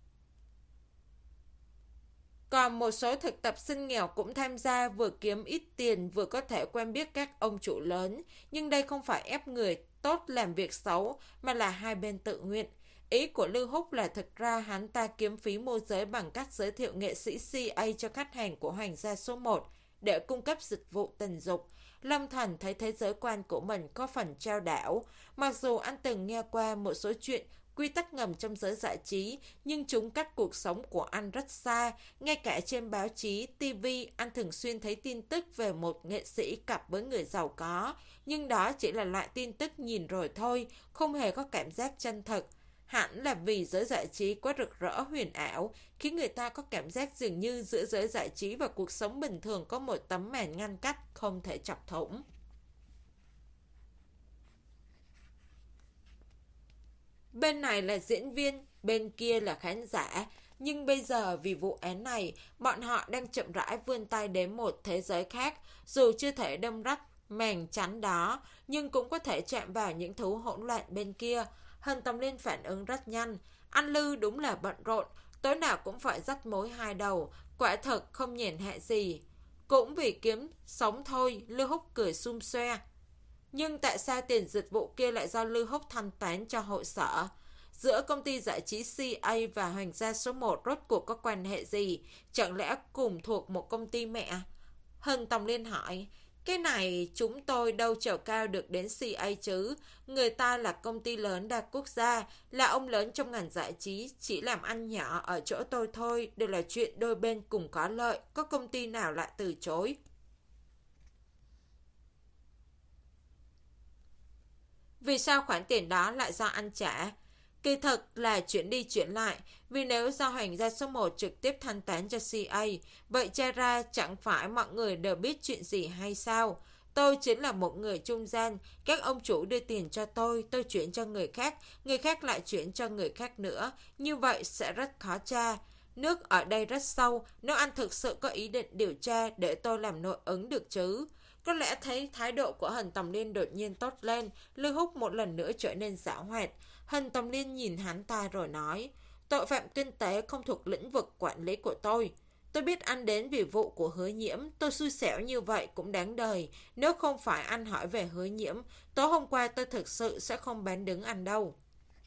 Còn một số thực tập sinh nghèo cũng tham gia, vừa kiếm ít tiền vừa có thể quen biết các ông chủ lớn. Nhưng đây không phải ép người tốt làm việc xấu, mà là hai bên tự nguyện. Ý của Lưu Húc là thực ra hắn ta kiếm phí môi giới bằng cách giới thiệu nghệ sĩ xê a cho khách hàng của Hoàng gia số một để cung cấp dịch vụ tình dục. Lâm Thần thấy thế giới quan của mình có phần trao đảo. Mặc dù anh từng nghe qua một số chuyện quy tắc ngầm trong giới giải trí, nhưng chúng cách cuộc sống của anh rất xa. Ngay cả trên báo chí, ti vi, anh thường xuyên thấy tin tức về một nghệ sĩ cặp với người giàu có. Nhưng đó chỉ là loại tin tức nhìn rồi thôi, không hề có cảm giác chân thực. Hẳn là vì giới giải trí quá rực rỡ huyền ảo, khiến người ta có cảm giác dường như giữa giới giải trí và cuộc sống bình thường có một tấm màn ngăn cách không thể chọc thủng. Bên này là diễn viên, bên kia là khán giả. Nhưng bây giờ vì vụ án này, bọn họ đang chậm rãi vươn tay đến một thế giới khác. Dù chưa thể đâm rách màn chắn đó, nhưng cũng có thể chạm vào những thú hỗn loạn bên kia. Hình Tòng Liên phản ứng rất nhanh. Anh Lư đúng là bận rộn, tối nào cũng phải dắt mối hai đầu. Quả thật không nhàn hạ gì. Cũng vì kiếm sống thôi, Lưu Húc cười sum xoe. Nhưng tại sao tiền dịch vụ kia lại do Lưu Húc thanh toán cho hội sở? Giữa công ty giải trí xê a và Hoàng gia số một rốt cuộc có quan hệ gì? Chẳng lẽ cùng thuộc một công ty mẹ? Hình Tòng Liên hỏi. Cái này chúng tôi đâu trèo cao được đến xê a chứ. Người ta là công ty lớn đa quốc gia, là ông lớn trong ngành giải trí, chỉ làm ăn nhỏ ở chỗ tôi thôi, đều là chuyện đôi bên cùng có lợi, có công ty nào lại từ chối. Vì sao khoản tiền đó lại do anh trả? Kỳ thực là chuyển đi chuyển lại, vì nếu do hành gia số một trực tiếp thanh toán cho xê a, vậy tra ra chẳng phải mọi người đều biết chuyện gì hay sao? Tôi chính là một người trung gian, các ông chủ đưa tiền cho tôi, tôi chuyển cho người khác, người khác lại chuyển cho người khác nữa, như vậy sẽ rất khó tra. Nước ở đây rất sâu, nếu anh thực sự có ý định điều tra để tôi làm nội ứng được chứ. Có lẽ thấy thái độ của Hân Tầm Liên đột nhiên tốt lên, Lưu Húc một lần nữa trở nên giảo hoạt. Hân Tầm Liên nhìn hắn ta rồi nói, tội phạm kinh tế không thuộc lĩnh vực quản lý của tôi. Tôi biết anh đến vì vụ của Hứa Nhiễm, tôi xui xẻo như vậy cũng đáng đời. Nếu không phải anh hỏi về Hứa Nhiễm, tối hôm qua tôi thực sự sẽ không bán đứng anh đâu.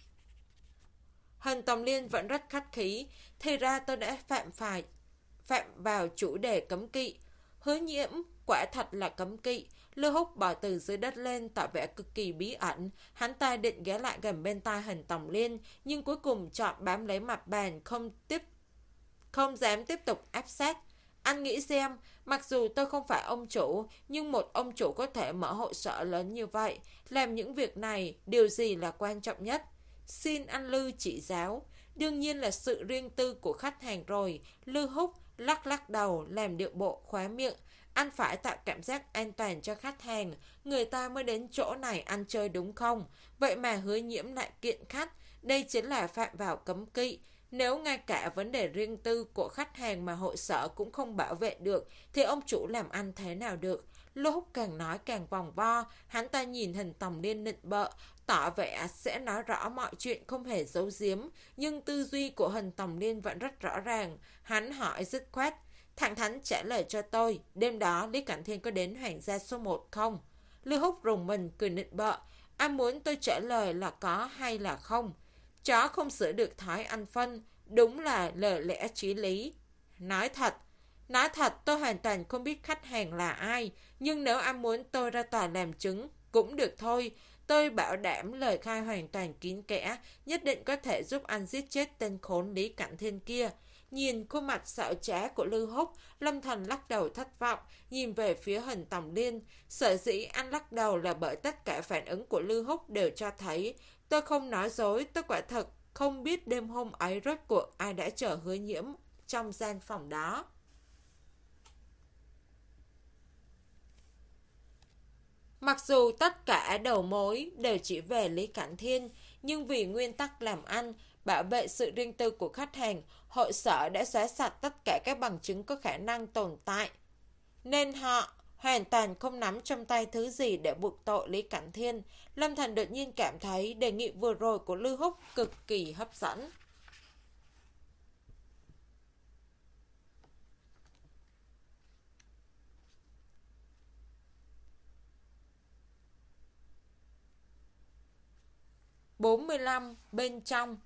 Hân Tầm Liên vẫn rất khách khí, thì ra tôi đã phạm phải phạm vào chủ đề cấm kỵ. Hứa Nhiễm quả thật là cấm kỵ. Lưu Húc bò từ dưới đất lên tỏ vẻ cực kỳ bí ẩn. Hắn ta định ghé lại gần bên tai Hân Tầm Liên, nhưng cuối cùng chọn bám lấy mặt bàn, không tiếp không dám tiếp tục áp sát. Anh nghĩ xem, mặc dù tôi không phải ông chủ, nhưng một ông chủ có thể mở hội sở lớn như vậy, làm những việc này, điều gì là quan trọng nhất? Xin anh Lưu chỉ giáo. Đương nhiên là sự riêng tư của khách hàng rồi. Lưu Húc lắc lắc đầu, làm điệu bộ khóa miệng. Anh phải tạo cảm giác an toàn cho khách hàng, người ta mới đến chỗ này ăn chơi đúng không? Vậy mà Hứa Nhiễm lại kiện khách, đây chính là phạm vào cấm kỵ. Nếu ngay cả vấn đề riêng tư của khách hàng mà hội sở cũng không bảo vệ được, thì ông chủ làm ăn thế nào được? Lưu Húc càng nói càng vòng vo, hắn ta nhìn Hân Tầm Liên nịnh bợ, tỏ vẻ sẽ nói rõ mọi chuyện không hề giấu giếm, nhưng tư duy của Hân Tầm Liên vẫn rất rõ ràng. Hắn hỏi dứt khoát, thẳng thắn trả lời cho tôi, đêm đó Lý Cảnh Thiên có đến Hoàng gia số một không? Lưu Húc rùng mình cười nịnh bợ, anh muốn tôi trả lời là có hay là không? Chó không sửa được thói ăn phân, đúng là lời lẽ chí lý. Nói thật, nói thật tôi hoàn toàn không biết khách hàng là ai, nhưng nếu anh muốn tôi ra tòa làm chứng, cũng được thôi. Tôi bảo đảm lời khai hoàn toàn kín kẽ, nhất định có thể giúp anh giết chết tên khốn Lý Cảnh Thiên kia. Nhìn khuôn mặt xảo trá của Lưu Húc, Lâm Thần lắc đầu thất vọng, nhìn về phía Hân Tầm Liên. Sở dĩ anh lắc đầu là bởi tất cả phản ứng của Lưu Húc đều cho thấy, tôi không nói dối, tôi quả thật không biết đêm hôm ấy rốt cuộc ai đã chở Hứa Nhiễm trong gian phòng đó. Mặc dù tất cả đầu mối đều chỉ về Lý Cảnh Thiên, nhưng vì nguyên tắc làm ăn, bảo vệ sự riêng tư của khách hàng, hội sở đã xóa sạch tất cả các bằng chứng có khả năng tồn tại. Nên họ hoàn toàn không nắm trong tay thứ gì để buộc tội Lý Cảnh Thiên. Lâm Thần đột nhiên cảm thấy đề nghị vừa rồi của Lưu Húc cực kỳ hấp dẫn. bốn mươi lăm. Bên trong.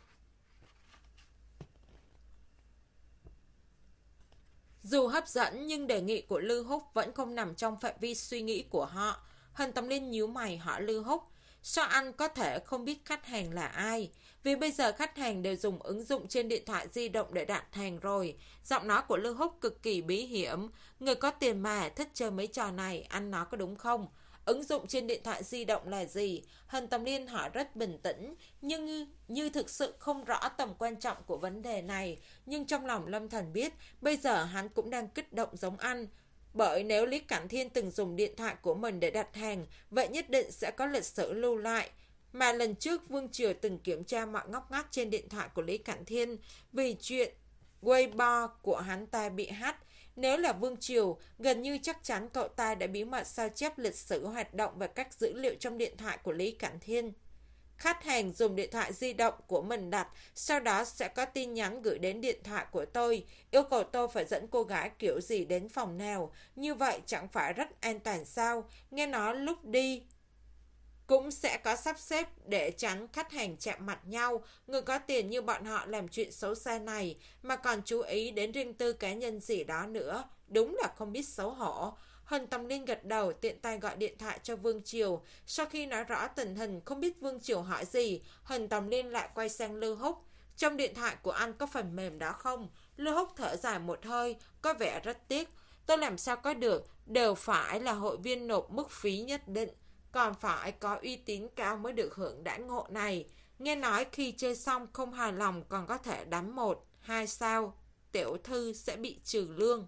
Dù hấp dẫn nhưng đề nghị của Lưu Húc vẫn không nằm trong phạm vi suy nghĩ của họ. Hân Tầm Liên nhíu mày hỏi Lưu Húc, sao anh có thể không biết khách hàng là ai? Vì bây giờ khách hàng đều dùng ứng dụng trên điện thoại di động để đặt hàng rồi. Giọng nói của Lưu Húc cực kỳ bí hiểm. Người có tiền mà thích chơi mấy trò này, anh nói có đúng không? Ứng dụng trên điện thoại di động là gì? Hân Tầm Liên hỏi rất bình tĩnh, nhưng như, như thực sự không rõ tầm quan trọng của vấn đề này. Nhưng trong lòng Lâm Thần biết, bây giờ hắn cũng đang kích động giống anh. Bởi nếu Lý Cảnh Thiên từng dùng điện thoại của mình để đặt hàng, vậy nhất định sẽ có lịch sử lưu lại. Mà lần trước Vương Triều từng kiểm tra mọi ngóc ngách trên điện thoại của Lý Cảnh Thiên vì chuyện Weibo của hắn ta bị hack. Nếu là Vương Triều, gần như chắc chắn cậu ta đã bí mật sao chép lịch sử hoạt động và các dữ liệu trong điện thoại của Lý Cảnh Thiên. Khách hàng dùng điện thoại di động của mình đặt, sau đó sẽ có tin nhắn gửi đến điện thoại của tôi, yêu cầu tôi phải dẫn cô gái kiểu gì đến phòng nào. Như vậy chẳng phải rất an toàn sao? Nghe nói lúc đi cũng sẽ có sắp xếp để tránh khách hàng chạm mặt nhau. Người có tiền như bọn họ làm chuyện xấu xa này mà còn chú ý đến riêng tư cá nhân gì đó nữa. Đúng là không biết xấu hổ. Hân Tầm Liên gật đầu, tiện tay gọi điện thoại cho Vương Triều. Sau khi nói rõ tình hình, không biết Vương Triều hỏi gì, Hân Tầm Liên lại quay sang Lưu Húc. Trong điện thoại của anh có phần mềm đó không? Lưu Húc thở dài một hơi, có vẻ rất tiếc. Tôi làm sao có được, đều phải là hội viên nộp mức phí nhất định, còn phải có uy tín cao mới được hưởng đãi ngộ này. Nghe nói khi chơi xong không hài lòng còn có thể đánh một, hai sao, tiểu thư sẽ bị trừ lương.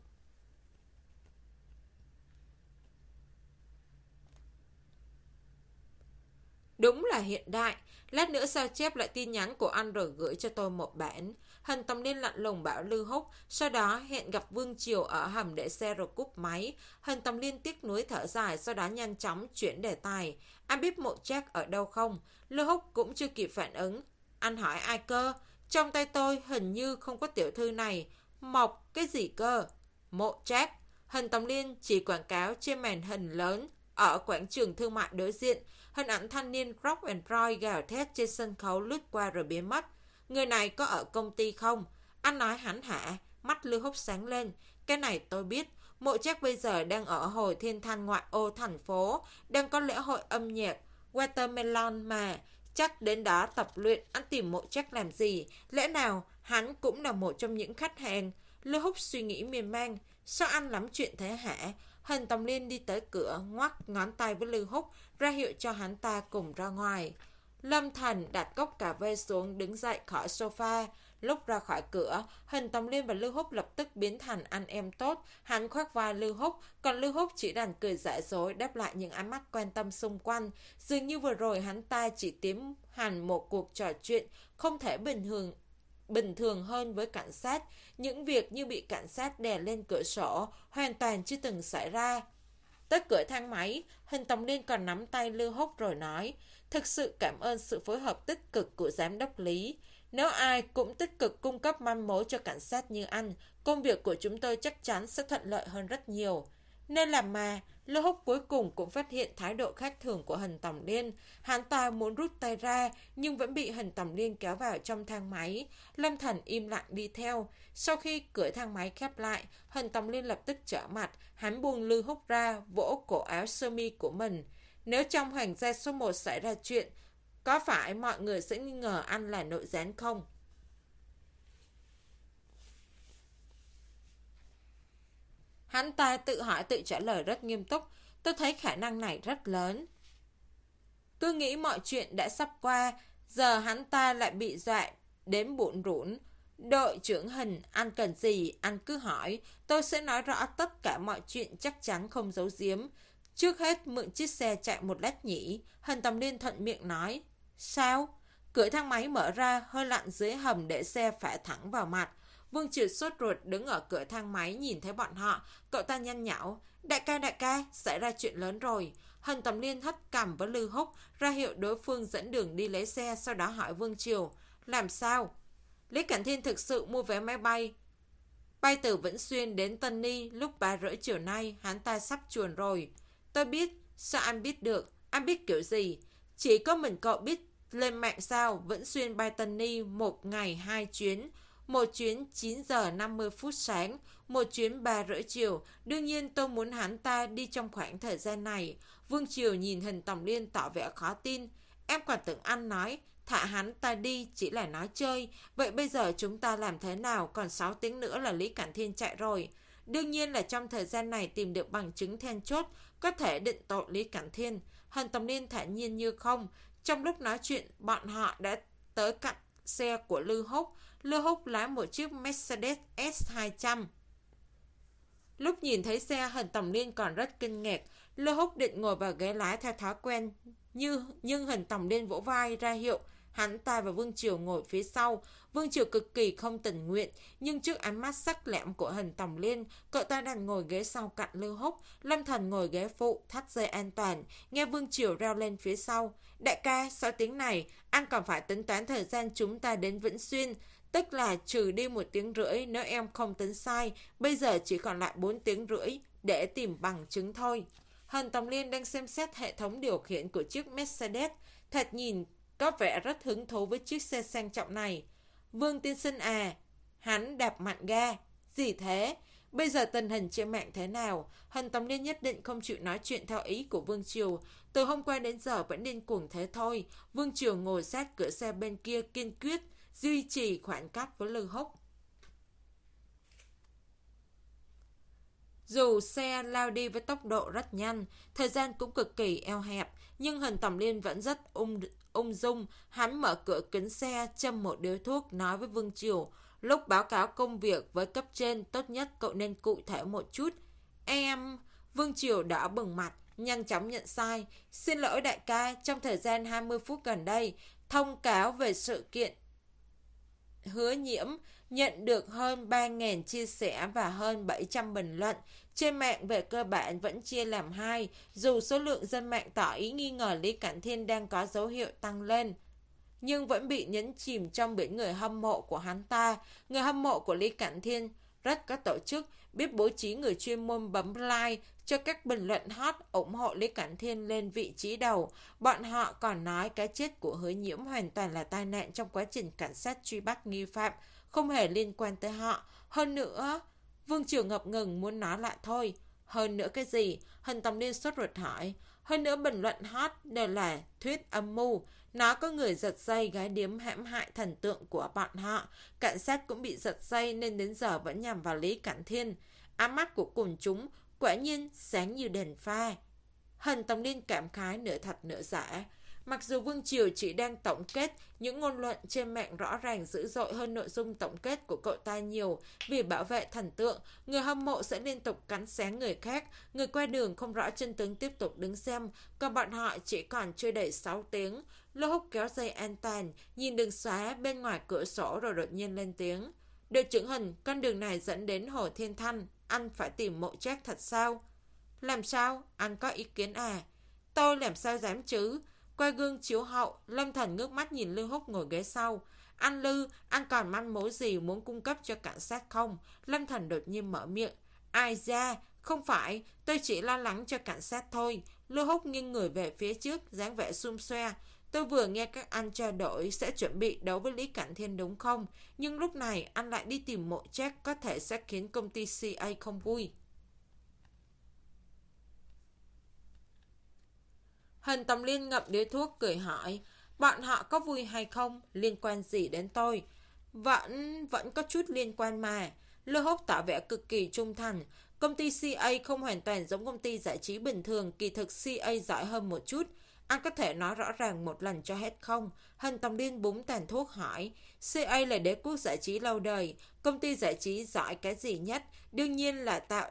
Đúng là hiện đại. Lát nữa sao chép lại tin nhắn của anh rồi gửi cho tôi một bản. Hân Tầm Liên lạnh lùng bảo Lưu Húc. Sau đó hẹn gặp Vương Triều ở hầm để xe rồi cúp máy. Hân Tầm Liên tiếc nuối thở dài. Sau đó nhanh chóng chuyển đề tài. Anh biết mộ Jack ở đâu không? Lưu Húc cũng chưa kịp phản ứng. Anh hỏi ai cơ? Trong tay tôi hình như không có tiểu thư này. Mộc cái gì cơ? Mộ Jack. Hân Tầm Liên chỉ quảng cáo trên màn hình lớn ở quảng trường thương mại đối diện. Hình ảnh thanh niên rock and roll gào thét trên sân khấu lướt qua rồi biến mất. Người này có ở công ty không? Anh nói hãnh hạ, mắt Lưu Húc sáng lên. Cái này tôi biết. Mộ Jack bây giờ đang ở Hồi Thiên Thanh ngoại ô thành phố, đang có lễ hội âm nhạc Watermelon mà. Chắc đến đó tập luyện. Anh tìm Mộ Jack làm gì? Lẽ nào hắn cũng là một trong những khách hàng? Lưu Húc suy nghĩ miên man. Sao anh lắm chuyện thế hả? Hân Tầm Liên đi tới cửa, ngoắc ngón tay với Lưu Húc, ra hiệu cho hắn ta cùng ra ngoài. Lâm Thành đặt cốc cà phê xuống, đứng dậy khỏi sofa. Lúc ra khỏi cửa, Hân Tầm Liên và Lưu Húc lập tức biến thành anh em tốt. Hắn khoác vai Lưu Húc, còn Lưu Húc chỉ đành cười giả dối, đáp lại những ánh mắt quan tâm xung quanh. Dường như vừa rồi hắn ta chỉ tiến hành một cuộc trò chuyện không thể bình thường bình thường hơn với cảnh sát. Những việc như bị cảnh sát đè lên cửa sổ hoàn toàn chưa từng xảy ra. Tới cửa thang máy, Hân Tầm Liên còn nắm tay Lưu Húc rồi nói: thực sự cảm ơn sự phối hợp tích cực của giám đốc Lý. Nếu ai cũng tích cực cung cấp manh mối cho cảnh sát như anh, công việc của chúng tôi chắc chắn sẽ thuận lợi hơn rất nhiều. Nên làm mà, Lưu Húc cuối cùng cũng phát hiện thái độ khác thường của Hân Tầm Liên. Hắn ta muốn rút tay ra, nhưng vẫn bị Hân Tầm Liên kéo vào trong thang máy. Lâm Thành im lặng đi theo. Sau khi cửa thang máy khép lại, Hân Tầm Liên lập tức trở mặt. Hắn buông Lưu Húc ra, vỗ cổ áo sơ mi của mình. Nếu trong hoàng gia số một xảy ra chuyện, có phải mọi người sẽ nghi ngờ anh là nội gián không? Hắn ta tự hỏi tự trả lời rất nghiêm túc. Tôi thấy khả năng này rất lớn. Cứ nghĩ mọi chuyện đã sắp qua, giờ hắn ta lại bị dọa đến bủn rủn. Đội trưởng Hình, anh cần gì, anh cứ hỏi. Tôi sẽ nói rõ tất cả mọi chuyện, chắc chắn không giấu giếm. Trước hết mượn chiếc xe chạy một lát nhỉ. Hân Tầm Liên thuận miệng nói. Sao? Cửa thang máy mở ra, hơi lặn dưới hầm để xe phải thẳng vào mặt. Vương Triều sốt ruột đứng ở cửa thang máy nhìn thấy bọn họ. Cậu ta nhanh nhảu. Đại ca đại ca, xảy ra chuyện lớn rồi. Hân Tầm Liên hất cằm với Lưu Húc, ra hiệu đối phương dẫn đường đi lấy xe, sau đó hỏi Vương Triều. Làm sao? Lý Cảnh Thiên thực sự mua vé máy bay bay từ Vĩnh Xuyên đến Tân Ni lúc ba rưỡi chiều nay. Hắn ta sắp chuồn rồi. Tôi biết. Sao anh biết được? Anh biết kiểu gì? Chỉ có mình cậu biết lên mạng sao? Vĩnh Xuyên bay Tân Ni một ngày hai chuyến. Một chuyến chín giờ năm mươi phút sáng, một chuyến ba rưỡi chiều. Đương nhiên tôi muốn hắn ta đi trong khoảng thời gian này. Vương Triều nhìn Hân Tầm Liên tỏ vẻ khó tin. Em còn tưởng anh nói thả hắn ta đi chỉ là nói chơi. Vậy bây giờ chúng ta làm thế nào? Còn sáu tiếng nữa là Lý Cảnh Thiên chạy rồi. Đương nhiên là trong thời gian này tìm được bằng chứng then chốt có thể định tội Lý Cảnh Thiên. Hân Tầm Liên thản nhiên như không. Trong lúc nói chuyện, bọn họ đã tới cạnh xe của Lưu Húc. Lưu Húc lái một chiếc Mercedes S hai trăm. Lúc nhìn thấy xe, Hân Tầm Liên còn rất kinh ngạc. Lưu Húc định ngồi vào ghế lái theo thói quen, như nhưng Hân Tầm Liên vỗ vai ra hiệu hắn ta và Vương Triều ngồi phía sau. Vương Triều cực kỳ không tình nguyện, nhưng trước ánh mắt sắc lẹm của Hân Tầm Liên, cậu ta đành ngồi ghế sau cạnh Lưu Húc. Lâm Thành ngồi ghế phụ, thắt dây an toàn, nghe Vương Triều reo lên phía sau. Đại ca, sau tiếng này, anh còn phải tính toán thời gian chúng ta đến Vĩnh Xuyên, tức là trừ đi một tiếng rưỡi nếu em không tính sai. Bây giờ chỉ còn lại bốn tiếng rưỡi để tìm bằng chứng thôi. Hân Tầm Liên đang xem xét hệ thống điều khiển của chiếc Mercedes, thật nhìn có vẻ rất hứng thú với chiếc xe sang trọng này. Vương tiên sinh à, hắn đạp mạnh ga. Gì thế? Bây giờ tình hình trên mạng thế nào? Hân Tống Liên nhất định không chịu nói chuyện theo ý của Vương Triều. Từ hôm qua đến giờ vẫn điên cuồng thế thôi. Vương Triều ngồi sát cửa xe bên kia kiên quyết, duy trì khoảng cách với Lưu Húc. Dù xe lao đi với tốc độ rất nhanh, thời gian cũng cực kỳ eo hẹp, nhưng Hân Tòng Liên vẫn rất ung, ung dung. Hắn mở cửa kính xe, châm một điếu thuốc, nói với Vương Triều: lúc báo cáo công việc với cấp trên, tốt nhất cậu nên cụ thể một chút. Em... Vương Triều đã bừng mặt, nhanh chóng nhận sai. Xin lỗi đại ca, trong thời gian hai mươi phút gần đây, thông cáo về sự kiện Hứa Nhiễm nhận được hơn ba nghìn chia sẻ và hơn bảy trăm bình luận. Trên mạng về cơ bản vẫn chia làm hai, dù số lượng dân mạng tỏ ý nghi ngờ Lý Cảnh Thiên đang có dấu hiệu tăng lên, nhưng vẫn bị nhấn chìm trong biển người hâm mộ của hắn ta. Người hâm mộ của Lý Cảnh Thiên rất có tổ chức, biết bố trí người chuyên môn bấm like cho các bình luận hot ủng hộ Lý Cảnh Thiên lên vị trí đầu. Bọn họ còn nói cái chết của Hứa Nhiễm hoàn toàn là tai nạn trong quá trình cảnh sát truy bắt nghi phạm, không hề liên quan tới họ. Hơn nữa... Vương Triều ngập ngừng muốn nói lại thôi. Hơn nữa cái gì? Hân Tòng Liên sốt ruột hỏi. Hơn nữa bình luận hot đều là thuyết âm mưu. Nó có người giật dây gái điếm hãm hại thần tượng của bọn họ. Cảnh sát cũng bị giật dây nên đến giờ vẫn nhằm vào Lý Cảnh Thiên. Ám mắt của quần chúng quả nhiên sáng như đèn pha. Hân Tòng Liên cảm khái nửa thật nửa giả. Mặc dù Vương Triều chỉ đang tổng kết, những ngôn luận trên mạng rõ ràng dữ dội hơn nội dung tổng kết của cậu ta nhiều. Vì bảo vệ thần tượng, người hâm mộ sẽ liên tục cắn xé người khác. Người qua đường không rõ chân tướng tiếp tục đứng xem, còn bọn họ chỉ còn chưa đầy sáu tiếng. Lô Húc kéo dây an toàn, nhìn đường xóa bên ngoài cửa sổ rồi đột nhiên lên tiếng. Đội trưởng Hình, con đường này dẫn đến Hồ Thiên Thanh, anh phải tìm mộ Jack thật sao? Làm sao? Anh có ý kiến à? Tôi làm sao dám chứ? Qua gương chiếu hậu, Lâm Thần ngước mắt nhìn Lưu Húc ngồi ghế sau. Anh Lư, anh còn manh mối gì muốn cung cấp cho cảnh sát không? Lâm Thần đột nhiên mở miệng. Ai ra? Không phải, tôi chỉ lo lắng cho cảnh sát thôi. Lưu Húc nghiêng người về phía trước, dáng vẻ xum xoe. Tôi vừa nghe các anh trao đổi sẽ chuẩn bị đấu với Lý Cảnh Thiên đúng không? Nhưng lúc này anh lại đi tìm mộ Jack, có thể sẽ khiến công ty xê a không vui. Hân Tòng Liên ngậm điếu thuốc cười hỏi, bọn họ có vui hay không, liên quan gì đến tôi? Vẫn, vẫn có chút liên quan mà. Lưu Húc tỏ vẻ cực kỳ trung thành. Công ty xê a không hoàn toàn giống công ty giải trí bình thường, kỳ thực xê a giỏi hơn một chút. Anh có thể nói rõ ràng một lần cho hết không? Hân Tòng Liên búng tàn thuốc hỏi. xê a là đế quốc giải trí lâu đời, công ty giải trí giỏi cái gì nhất? Đương nhiên là tạo...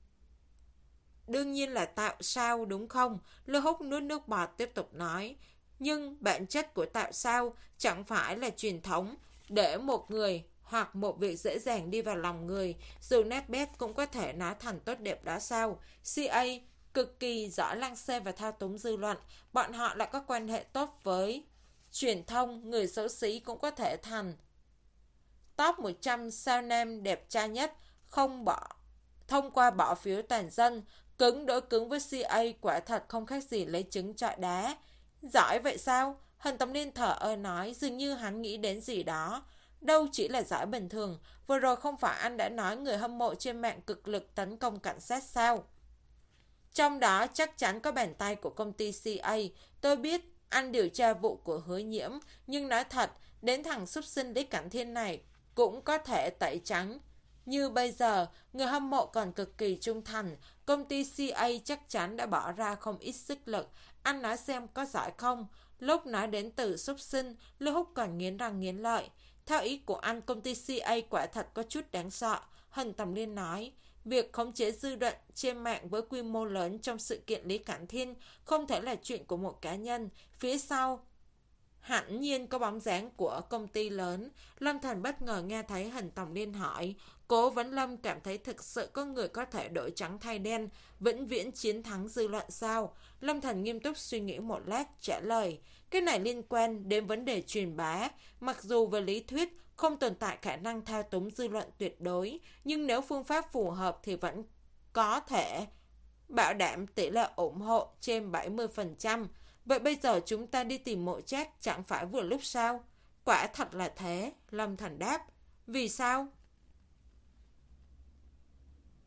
Đương nhiên là tạo sao đúng không? Lưu Húc nuốt nước bọt tiếp tục nói. Nhưng bản chất của tạo sao chẳng phải là truyền thống để một người hoặc một việc dễ dàng đi vào lòng người, dù nét bét cũng có thể nói thành tốt đẹp đó sao? xê a cực kỳ giỏi lăng xê và thao túng dư luận, bọn họ lại có quan hệ tốt với truyền thông, người xấu xí cũng có thể thành top một trăm sao nam đẹp trai nhất, không bỏ thông qua bỏ phiếu toàn dân. Cứng đối cứng với xê a quả thật không khác gì lấy trứng trọi đá. Giỏi vậy sao? Hân Tống Liên thở ơ nói, dường như hắn nghĩ đến gì đó. Đâu chỉ là giỏi bình thường, vừa rồi không phải anh đã nói người hâm mộ trên mạng cực lực tấn công cảnh sát sao? Trong đó chắc chắn có bàn tay của công ty xê a. Tôi biết anh điều tra vụ của Hứa Nhiễm, nhưng nói thật, đến thằng súc sinh Lý Cảnh Thiên này cũng có thể tẩy trắng. Như bây giờ, người hâm mộ còn cực kỳ trung thành, công ty xê a chắc chắn đã bỏ ra không ít sức lực. Anh nói xem có giỏi không? Lúc nói đến từ súc sinh, Lưu Húc còn nghiến răng nghiến lợi. Theo ý của anh, công ty xê a quả thật có chút đáng sợ. Hân Tòng Liên nói, việc khống chế dư luận trên mạng với quy mô lớn trong sự kiện Lý Cảnh Thiên không thể là chuyện của một cá nhân. Phía sau hẳn nhiên có bóng dáng của công ty lớn. Lâm Thần bất ngờ nghe thấy Hân Tòng Liên hỏi. Cố Vấn Lâm cảm thấy thực sự có người có thể đổi trắng thay đen, vĩnh viễn chiến thắng dư luận sao? Lâm Thần nghiêm túc suy nghĩ một lát, trả lời. Cái này liên quan đến vấn đề truyền bá. Mặc dù về lý thuyết không tồn tại khả năng thao túng dư luận tuyệt đối, nhưng nếu phương pháp phù hợp thì vẫn có thể bảo đảm tỷ lệ ủng hộ trên bảy mươi phần trăm. Vậy bây giờ chúng ta đi tìm mộ Jack chẳng phải vừa lúc sao? Quả thật là thế, Lâm Thần đáp. Vì sao?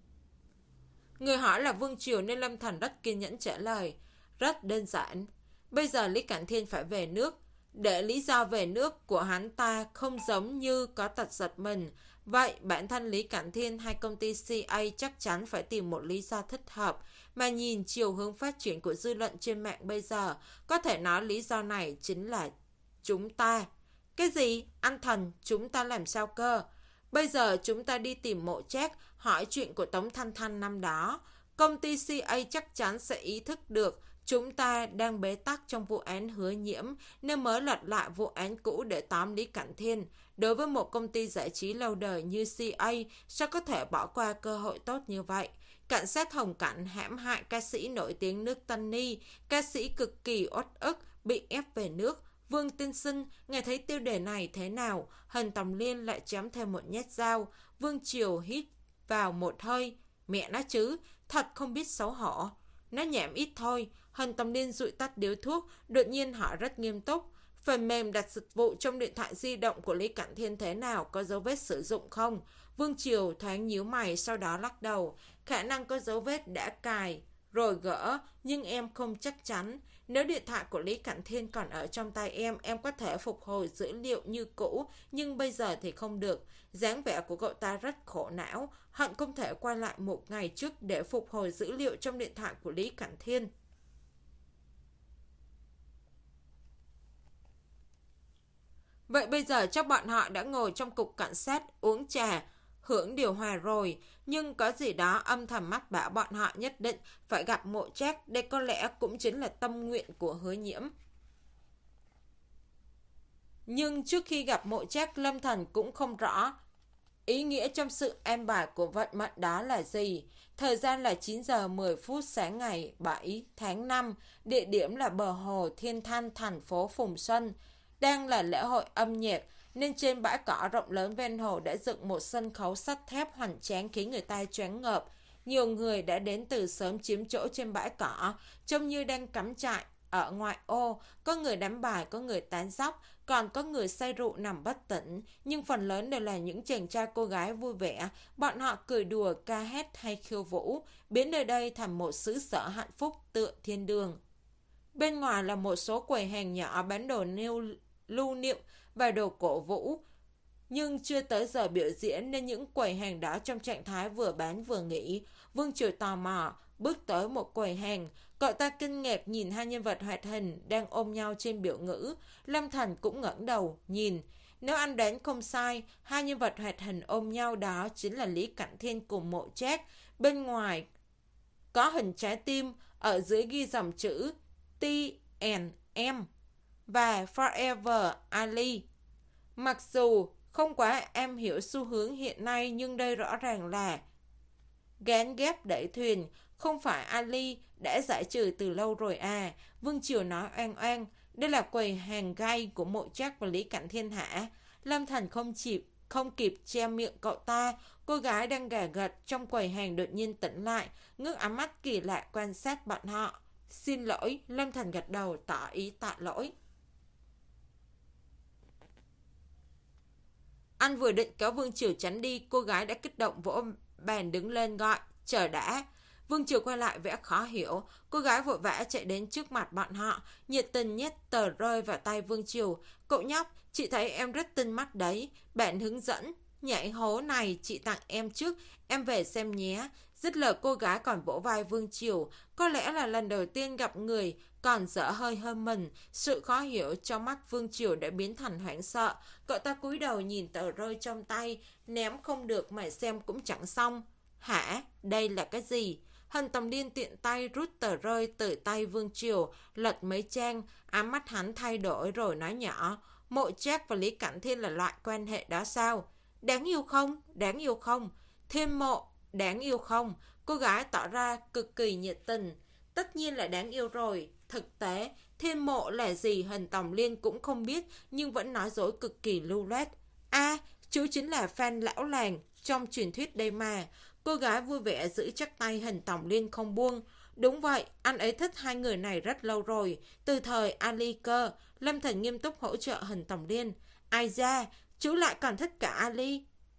Người hỏi là Vương Triều nên Lâm Thần rất kiên nhẫn trả lời. Rất đơn giản. Bây giờ Lý Cảnh Thiên phải về nước. Để lý do về nước của hắn ta không giống như có tật giật mình. Vậy bản thân Lý Cảnh Thiên hay công ty xê a chắc chắn phải tìm một lý do thích hợp. Mà nhìn chiều hướng phát triển của dư luận trên mạng bây giờ, có thể nói lý do này chính là chúng ta. Cái gì? Anh Thần, chúng ta làm sao cơ? Bây giờ chúng ta đi tìm mộ Trác, hỏi chuyện của Tống Thanh Thanh năm đó. Công ty xê a chắc chắn sẽ ý thức được chúng ta đang bế tắc trong vụ án Hứa Nhiễm, nên mới lật lại vụ án cũ để tóm Lý Cảnh Thiên. Đối với một công ty giải trí lâu đời như xê a, sao có thể bỏ qua cơ hội tốt như vậy? Cảnh sát Hồng Cảnh hãm hại ca sĩ nổi tiếng nước Tân Ni, ca sĩ cực kỳ uất ức, bị ép về nước. Vương Tiên Sinh, nghe thấy tiêu đề này thế nào? Hân Tòng Liên lại chém thêm một nhát dao. Vương Triều hít vào một hơi. Mẹ nó chứ, thật không biết xấu hổ. Nó nhảm ít thôi. Hân Tòng Liên dụi tắt điếu thuốc, đột nhiên hỏi rất nghiêm túc. Phần mềm đặt dịch vụ trong điện thoại di động của Lý Cảnh Thiên thế nào, có dấu vết sử dụng không? Vương Triều thoáng nhíu mày, sau đó lắc đầu. Khả năng có dấu vết đã cài rồi gỡ, nhưng em không chắc chắn. Nếu điện thoại của Lý Cảnh Thiên còn ở trong tay em, em có thể phục hồi dữ liệu như cũ, nhưng bây giờ thì không được. Dáng vẻ của cậu ta rất khổ não, hận không thể quay lại một ngày trước để phục hồi dữ liệu trong điện thoại của Lý Cảnh Thiên. Vậy bây giờ chắc bọn họ đã ngồi trong cục cảnh sát, uống trà, hưởng điều hòa rồi, nhưng có gì đó âm thầm mách bảo bọn họ nhất định phải gặp mộ Trác. Đây có lẽ cũng chính là tâm nguyện của Hứa Nhiễm. Nhưng trước khi gặp mộ Trác, Lâm Thần cũng không rõ ý nghĩa trong sự an bài của vận mệnh đó là gì. Thời gian là chín giờ mười phút sáng ngày bảy tháng năm, địa điểm là bờ hồ Thiên Thanh, thành phố Phùng Xuân. Đang là lễ hội âm nhạc, nên trên bãi cỏ rộng lớn ven hồ đã dựng một sân khấu sắt thép hoành tráng khiến người ta choáng ngợp. Nhiều người đã đến từ sớm chiếm chỗ trên bãi cỏ, trông như đang cắm trại ở ngoại ô. Có người đánh bài, có người tán dóc, còn có người say rượu nằm bất tỉnh. Nhưng phần lớn đều là những chàng trai cô gái vui vẻ. Bọn họ cười đùa, ca hát hay khiêu vũ, biến nơi đây thành một xứ sở hạnh phúc tựa thiên đường. Bên ngoài là một số quầy hàng nhỏ bán đồ nêu lưu niệm và đồ cổ vũ. Nhưng chưa tới giờ biểu diễn nên những quầy hàng đó trong trạng thái vừa bán vừa nghỉ. Vương Triều tò mò bước tới một quầy hàng. Cậu ta kinh ngạc nhìn hai nhân vật hoạt hình đang ôm nhau trên biểu ngữ. Lâm Thần cũng ngẩng đầu nhìn. Nếu anh đoán không sai, hai nhân vật hoạt hình ôm nhau đó chính là Lý Cảnh Thiên cùng mộ Trác. Bên ngoài có hình trái tim, ở dưới ghi dòng chữ T and M và Forever Ali. Mặc dù không quá em hiểu xu hướng hiện nay, nhưng đây rõ ràng là gán ghép đẩy thuyền. Không phải Ali đã giải trừ từ lâu rồi à? Vương Triều nói oan oan. Đây là quầy hàng gai của mộ Trác và Lý Cảnh Thiên hả? Lâm Thần không chịp không kịp che miệng cậu ta. Cô gái đang gà gật trong quầy hàng đột nhiên tỉnh lại, ngước ánh mắt kỳ lạ quan sát bọn họ. Xin lỗi. Lâm Thần gật đầu tỏ ý tạ lỗi. Anh vừa định kéo Vương Triều tránh đi, cô gái đã kích động vỗ bàn đứng lên gọi. Chờ đã. Vương Triều quay lại vẻ khó hiểu. Cô gái vội vã chạy đến trước mặt bọn họ, nhiệt tình nhét tờ rơi vào tay Vương Triều. Cậu nhóc, chị thấy em rất tinh mắt đấy. Bạn hướng dẫn nhảy hố này chị tặng em trước, em về xem nhé. Dứt lời cô gái còn vỗ vai Vương Triều. Có lẽ là lần đầu tiên gặp người còn dở hơi hơn mình. Sự khó hiểu trong mắt Vương Triều đã biến thành hoảng sợ. Cậu ta cúi đầu nhìn tờ rơi trong tay, ném không được mà xem cũng chẳng xong. Hả? Đây là cái gì? Hân Tòng Liên tiện tay rút tờ rơi từ tay Vương Triều, lật mấy trang, ám mắt hắn thay đổi rồi nói nhỏ. Mộ Trác và Lý Cảnh Thiên là loại quan hệ đó sao? Đáng yêu không? Đáng yêu không? Thiên Mộ, đáng yêu không? Cô gái tỏ ra cực kỳ nhiệt tình. Tất nhiên là đáng yêu rồi. Thực tế, Thiên Mộ là gì Hân Tòng Liên cũng không biết, nhưng vẫn nói dối cực kỳ lưu loát. À, chú chính là fan lão làng trong truyền thuyết đây mà. Cô gái vui vẻ giữ chắc tay Hân Tòng Liên không buông. Đúng vậy, anh ấy thích hai người này rất lâu rồi, từ thời Ali cơ. Lâm Thần nghiêm túc hỗ trợ Hân Tòng Liên. Ai da, chú lại còn thích cả Ali. Tuyệt,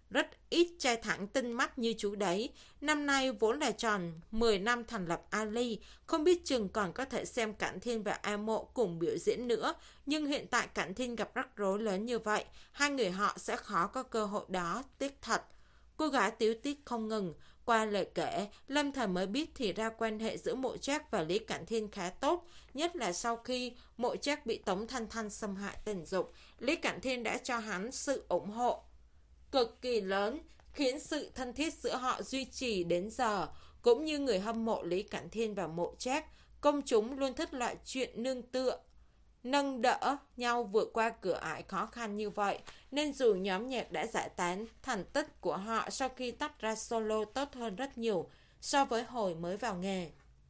rất ít trai thẳng tinh mắt như chú đấy. Năm nay vốn là tròn mười năm thành lập Ali, không biết chừng còn có thể xem Cảnh Thiên và A Mộ cùng biểu diễn nữa. Nhưng hiện tại Cảnh Thiên gặp rắc rối lớn như vậy, hai người họ sẽ khó có cơ hội đó, tiếc thật. Cô gái tíu tít không ngừng. Qua lời kể, Lâm Thần mới biết thì ra quan hệ giữa Mộ Trác và Lý Cảnh Thiên khá tốt, nhất là sau khi Mộ Trác bị Tống Thanh Thanh xâm hại tình dục, Lý Cảnh Thiên đã cho hắn sự ủng hộ cực kỳ lớn, khiến sự thân thiết giữa họ duy trì đến giờ. Cũng như người hâm mộ Lý Cảnh Thiên và Mộ Trác, công chúng luôn thích loại chuyện nương tựa, nâng đỡ nhau vượt qua cửa ải khó khăn như vậy, nên dù nhóm nhạc đã giải tán, thành tích của họ sau khi tách ra solo tốt hơn rất nhiều so với hồi mới vào nghề.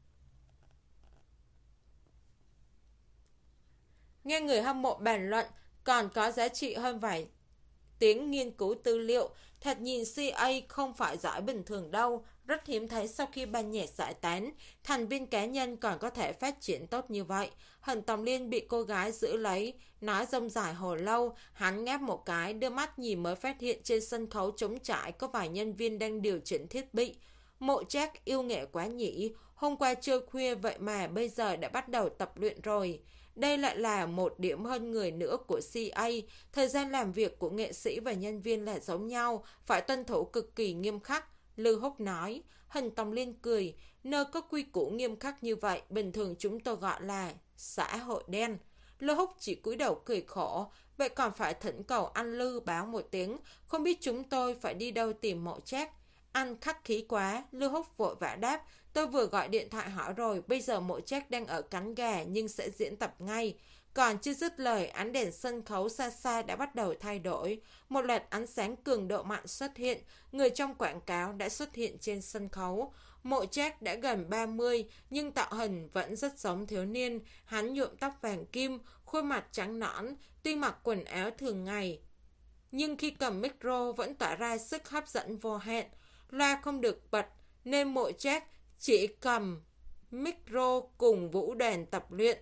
Nghe người hâm mộ bàn luận còn có giá trị hơn vài tiếng nghiên cứu tư liệu. Thật nhìn xê a không phải giỏi bình thường đâu. Rất hiếm thấy sau khi ban nhạc giải tán, thành viên cá nhân còn có thể phát triển tốt như vậy. Hân Tòng Liên bị cô gái giữ lấy, nói rông dài hồi lâu. Hắn ngáp một cái, đưa mắt nhìn mới phát hiện trên sân khấu trống trải có vài nhân viên đang điều chỉnh thiết bị. Mộ Trác yêu nghệ quá nhỉ, hôm qua trưa khuya vậy mà bây giờ đã bắt đầu tập luyện rồi. Đây lại là một điểm hơn người nữa của xê a. Thời gian làm việc của nghệ sĩ và nhân viên là giống nhau, phải tuân thủ cực kỳ nghiêm khắc. Lưu Húc nói. Hân Tòng Liên cười. Nơi có quy củ nghiêm khắc như vậy, bình thường chúng tôi gọi là xã hội đen. Lưu Húc chỉ cúi đầu cười khổ. Vậy còn phải thỉnh cầu anh Lư báo một tiếng, không biết chúng tôi phải đi đâu tìm Mộ Trác. Anh khách khí quá. Lưu Húc vội vã đáp. Tôi vừa gọi điện thoại hỏi rồi, bây giờ Mộ Trác đang ở Cánh Gà nhưng sẽ diễn tập ngay. Còn chưa dứt lời, ánh đèn sân khấu xa xa đã bắt đầu thay đổi. Một loạt ánh sáng cường độ mạnh xuất hiện, người trong quảng cáo đã xuất hiện trên sân khấu. Mộ Trác đã gần ba mươi, nhưng tạo hình vẫn rất giống thiếu niên. Hắn nhuộm tóc vàng kim, khuôn mặt trắng nõn, tuy mặc quần áo thường ngày, nhưng khi cầm micro vẫn tỏa ra sức hấp dẫn vô hạn. Loa không được bật, nên Mộ Trác chỉ cầm micro cùng vũ đoàn tập luyện.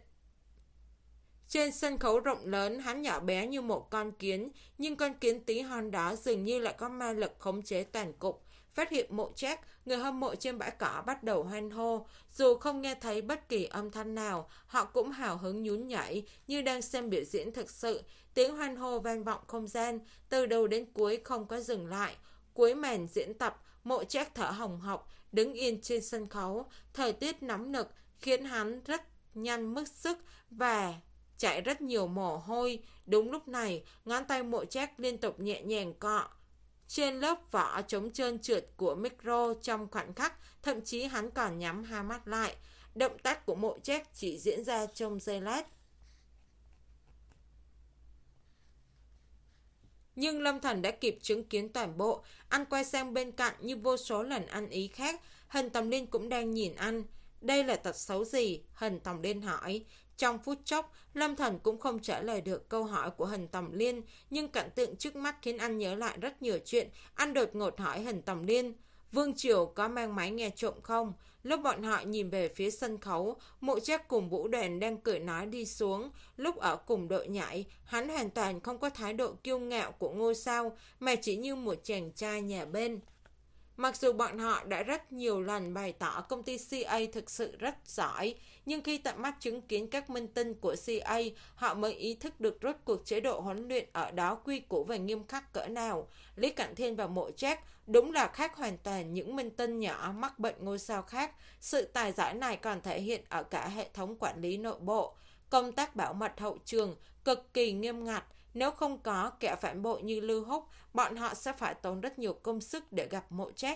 Trên sân khấu rộng lớn, hắn nhỏ bé như một con kiến, nhưng con kiến tí hon đó dường như lại có ma lực khống chế toàn cục. Phát hiện Mộ Trác, người hâm mộ trên bãi cỏ bắt đầu hoan hô. Dù không nghe thấy bất kỳ âm thanh nào, họ cũng hào hứng nhún nhảy như đang xem biểu diễn thực sự. Tiếng hoan hô vang vọng không gian, từ đầu đến cuối không có dừng lại. Cuối màn diễn tập, Mộ Trác thở hồng hộc, đứng yên trên sân khấu. Thời tiết nóng nực khiến hắn rất nhanh mất sức và chảy rất nhiều mồ hôi. Đúng lúc này, ngón tay Mộ Trác liên tục nhẹ nhàng cọ trên lớp vỏ chống trơn trượt của micro trong khoảnh khắc, thậm chí hắn còn nhắm hai mắt lại. Động tác của Mộ Trác chỉ diễn ra trong giây lát. Nhưng Lâm Thần đã kịp chứng kiến toàn bộ. Anh quay sang bên cạnh như vô số lần ăn ý khác. Hân Tòng Liên cũng đang nhìn anh. Đây là tật xấu gì? Hân Tòng Liên hỏi. Trong phút chốc, Lâm Thần cũng không trả lời được câu hỏi của Hân Tòng Liên, nhưng cảnh tượng trước mắt khiến anh nhớ lại rất nhiều chuyện. Anh đột ngột hỏi Hân Tòng Liên, Vương Triều có mang máy nghe trộm không? Lúc bọn họ nhìn về phía sân khấu, Mộ Trác cùng vũ đoàn đang cười nói đi xuống. Lúc ở cùng đội nhảy, hắn hoàn toàn không có thái độ kiêu ngạo của ngôi sao, mà chỉ như một chàng trai nhà bên. Mặc dù bọn họ đã rất nhiều lần bày tỏ công ty xê a thực sự rất giỏi, nhưng khi tận mắt chứng kiến các minh tinh của xê a, họ mới ý thức được rốt cuộc chế độ huấn luyện ở đó quy củ và nghiêm khắc cỡ nào. Lý Cảnh Thiên và Mộ Trác đúng là khác hoàn toàn những minh tinh nhỏ mắc bệnh ngôi sao khác. Sự tài giỏi này còn thể hiện ở cả hệ thống quản lý nội bộ. Công tác bảo mật hậu trường cực kỳ nghiêm ngặt. Nếu không có kẻ phản bội như Lưu Húc, bọn họ sẽ phải tốn rất nhiều công sức để gặp Mộ Trác.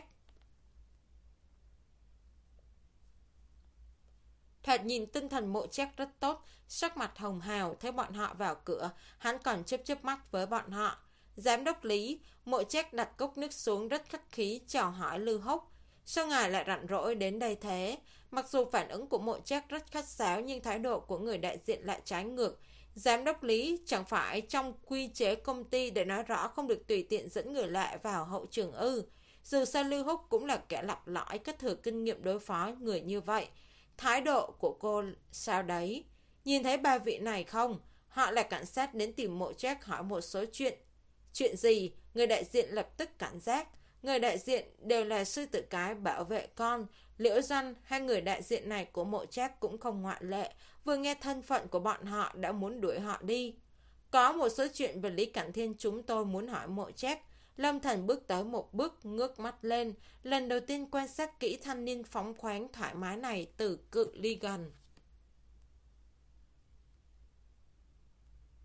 Thoạt nhìn tinh thần Mộ Trác rất tốt, sắc mặt hồng hào. Thấy bọn họ vào cửa, hắn còn chớp chớp mắt với bọn họ. Giám đốc Lý. Mộ Trác đặt cốc nước xuống rất khách khí chào hỏi Lưu Húc. Sao ngài lại rảnh rỗi đến đây thế? Mặc dù phản ứng của Mộ Trác rất khách sáo, nhưng thái độ của người đại diện lại trái ngược. Giám đốc Lý, chẳng phải trong quy chế công ty để nói rõ không được tùy tiện dẫn người lạ vào hậu trường ư? Dù sao Lưu Húc cũng là kẻ lặp lõi, có thừa kinh nghiệm đối phó người như vậy. Thái độ của cô sao đấy? Nhìn thấy ba vị này không? Họ là cảnh sát đến tìm Mộ Trác hỏi một số chuyện. Chuyện gì? Người đại diện lập tức cảnh giác. Người đại diện đều là sư tử cái bảo vệ con. Liễu Doanh hay người đại diện này của Mộ Trác cũng không ngoại lệ. Vừa nghe thân phận của bọn họ đã muốn đuổi họ đi. Có một số chuyện về Lý Cảnh Thiên chúng tôi muốn hỏi Mộ Trác. Lâm Thần bước tới một bước, ngước mắt lên, lần đầu tiên quan sát kỹ thanh niên phóng khoáng thoải mái này từ cự ly gần.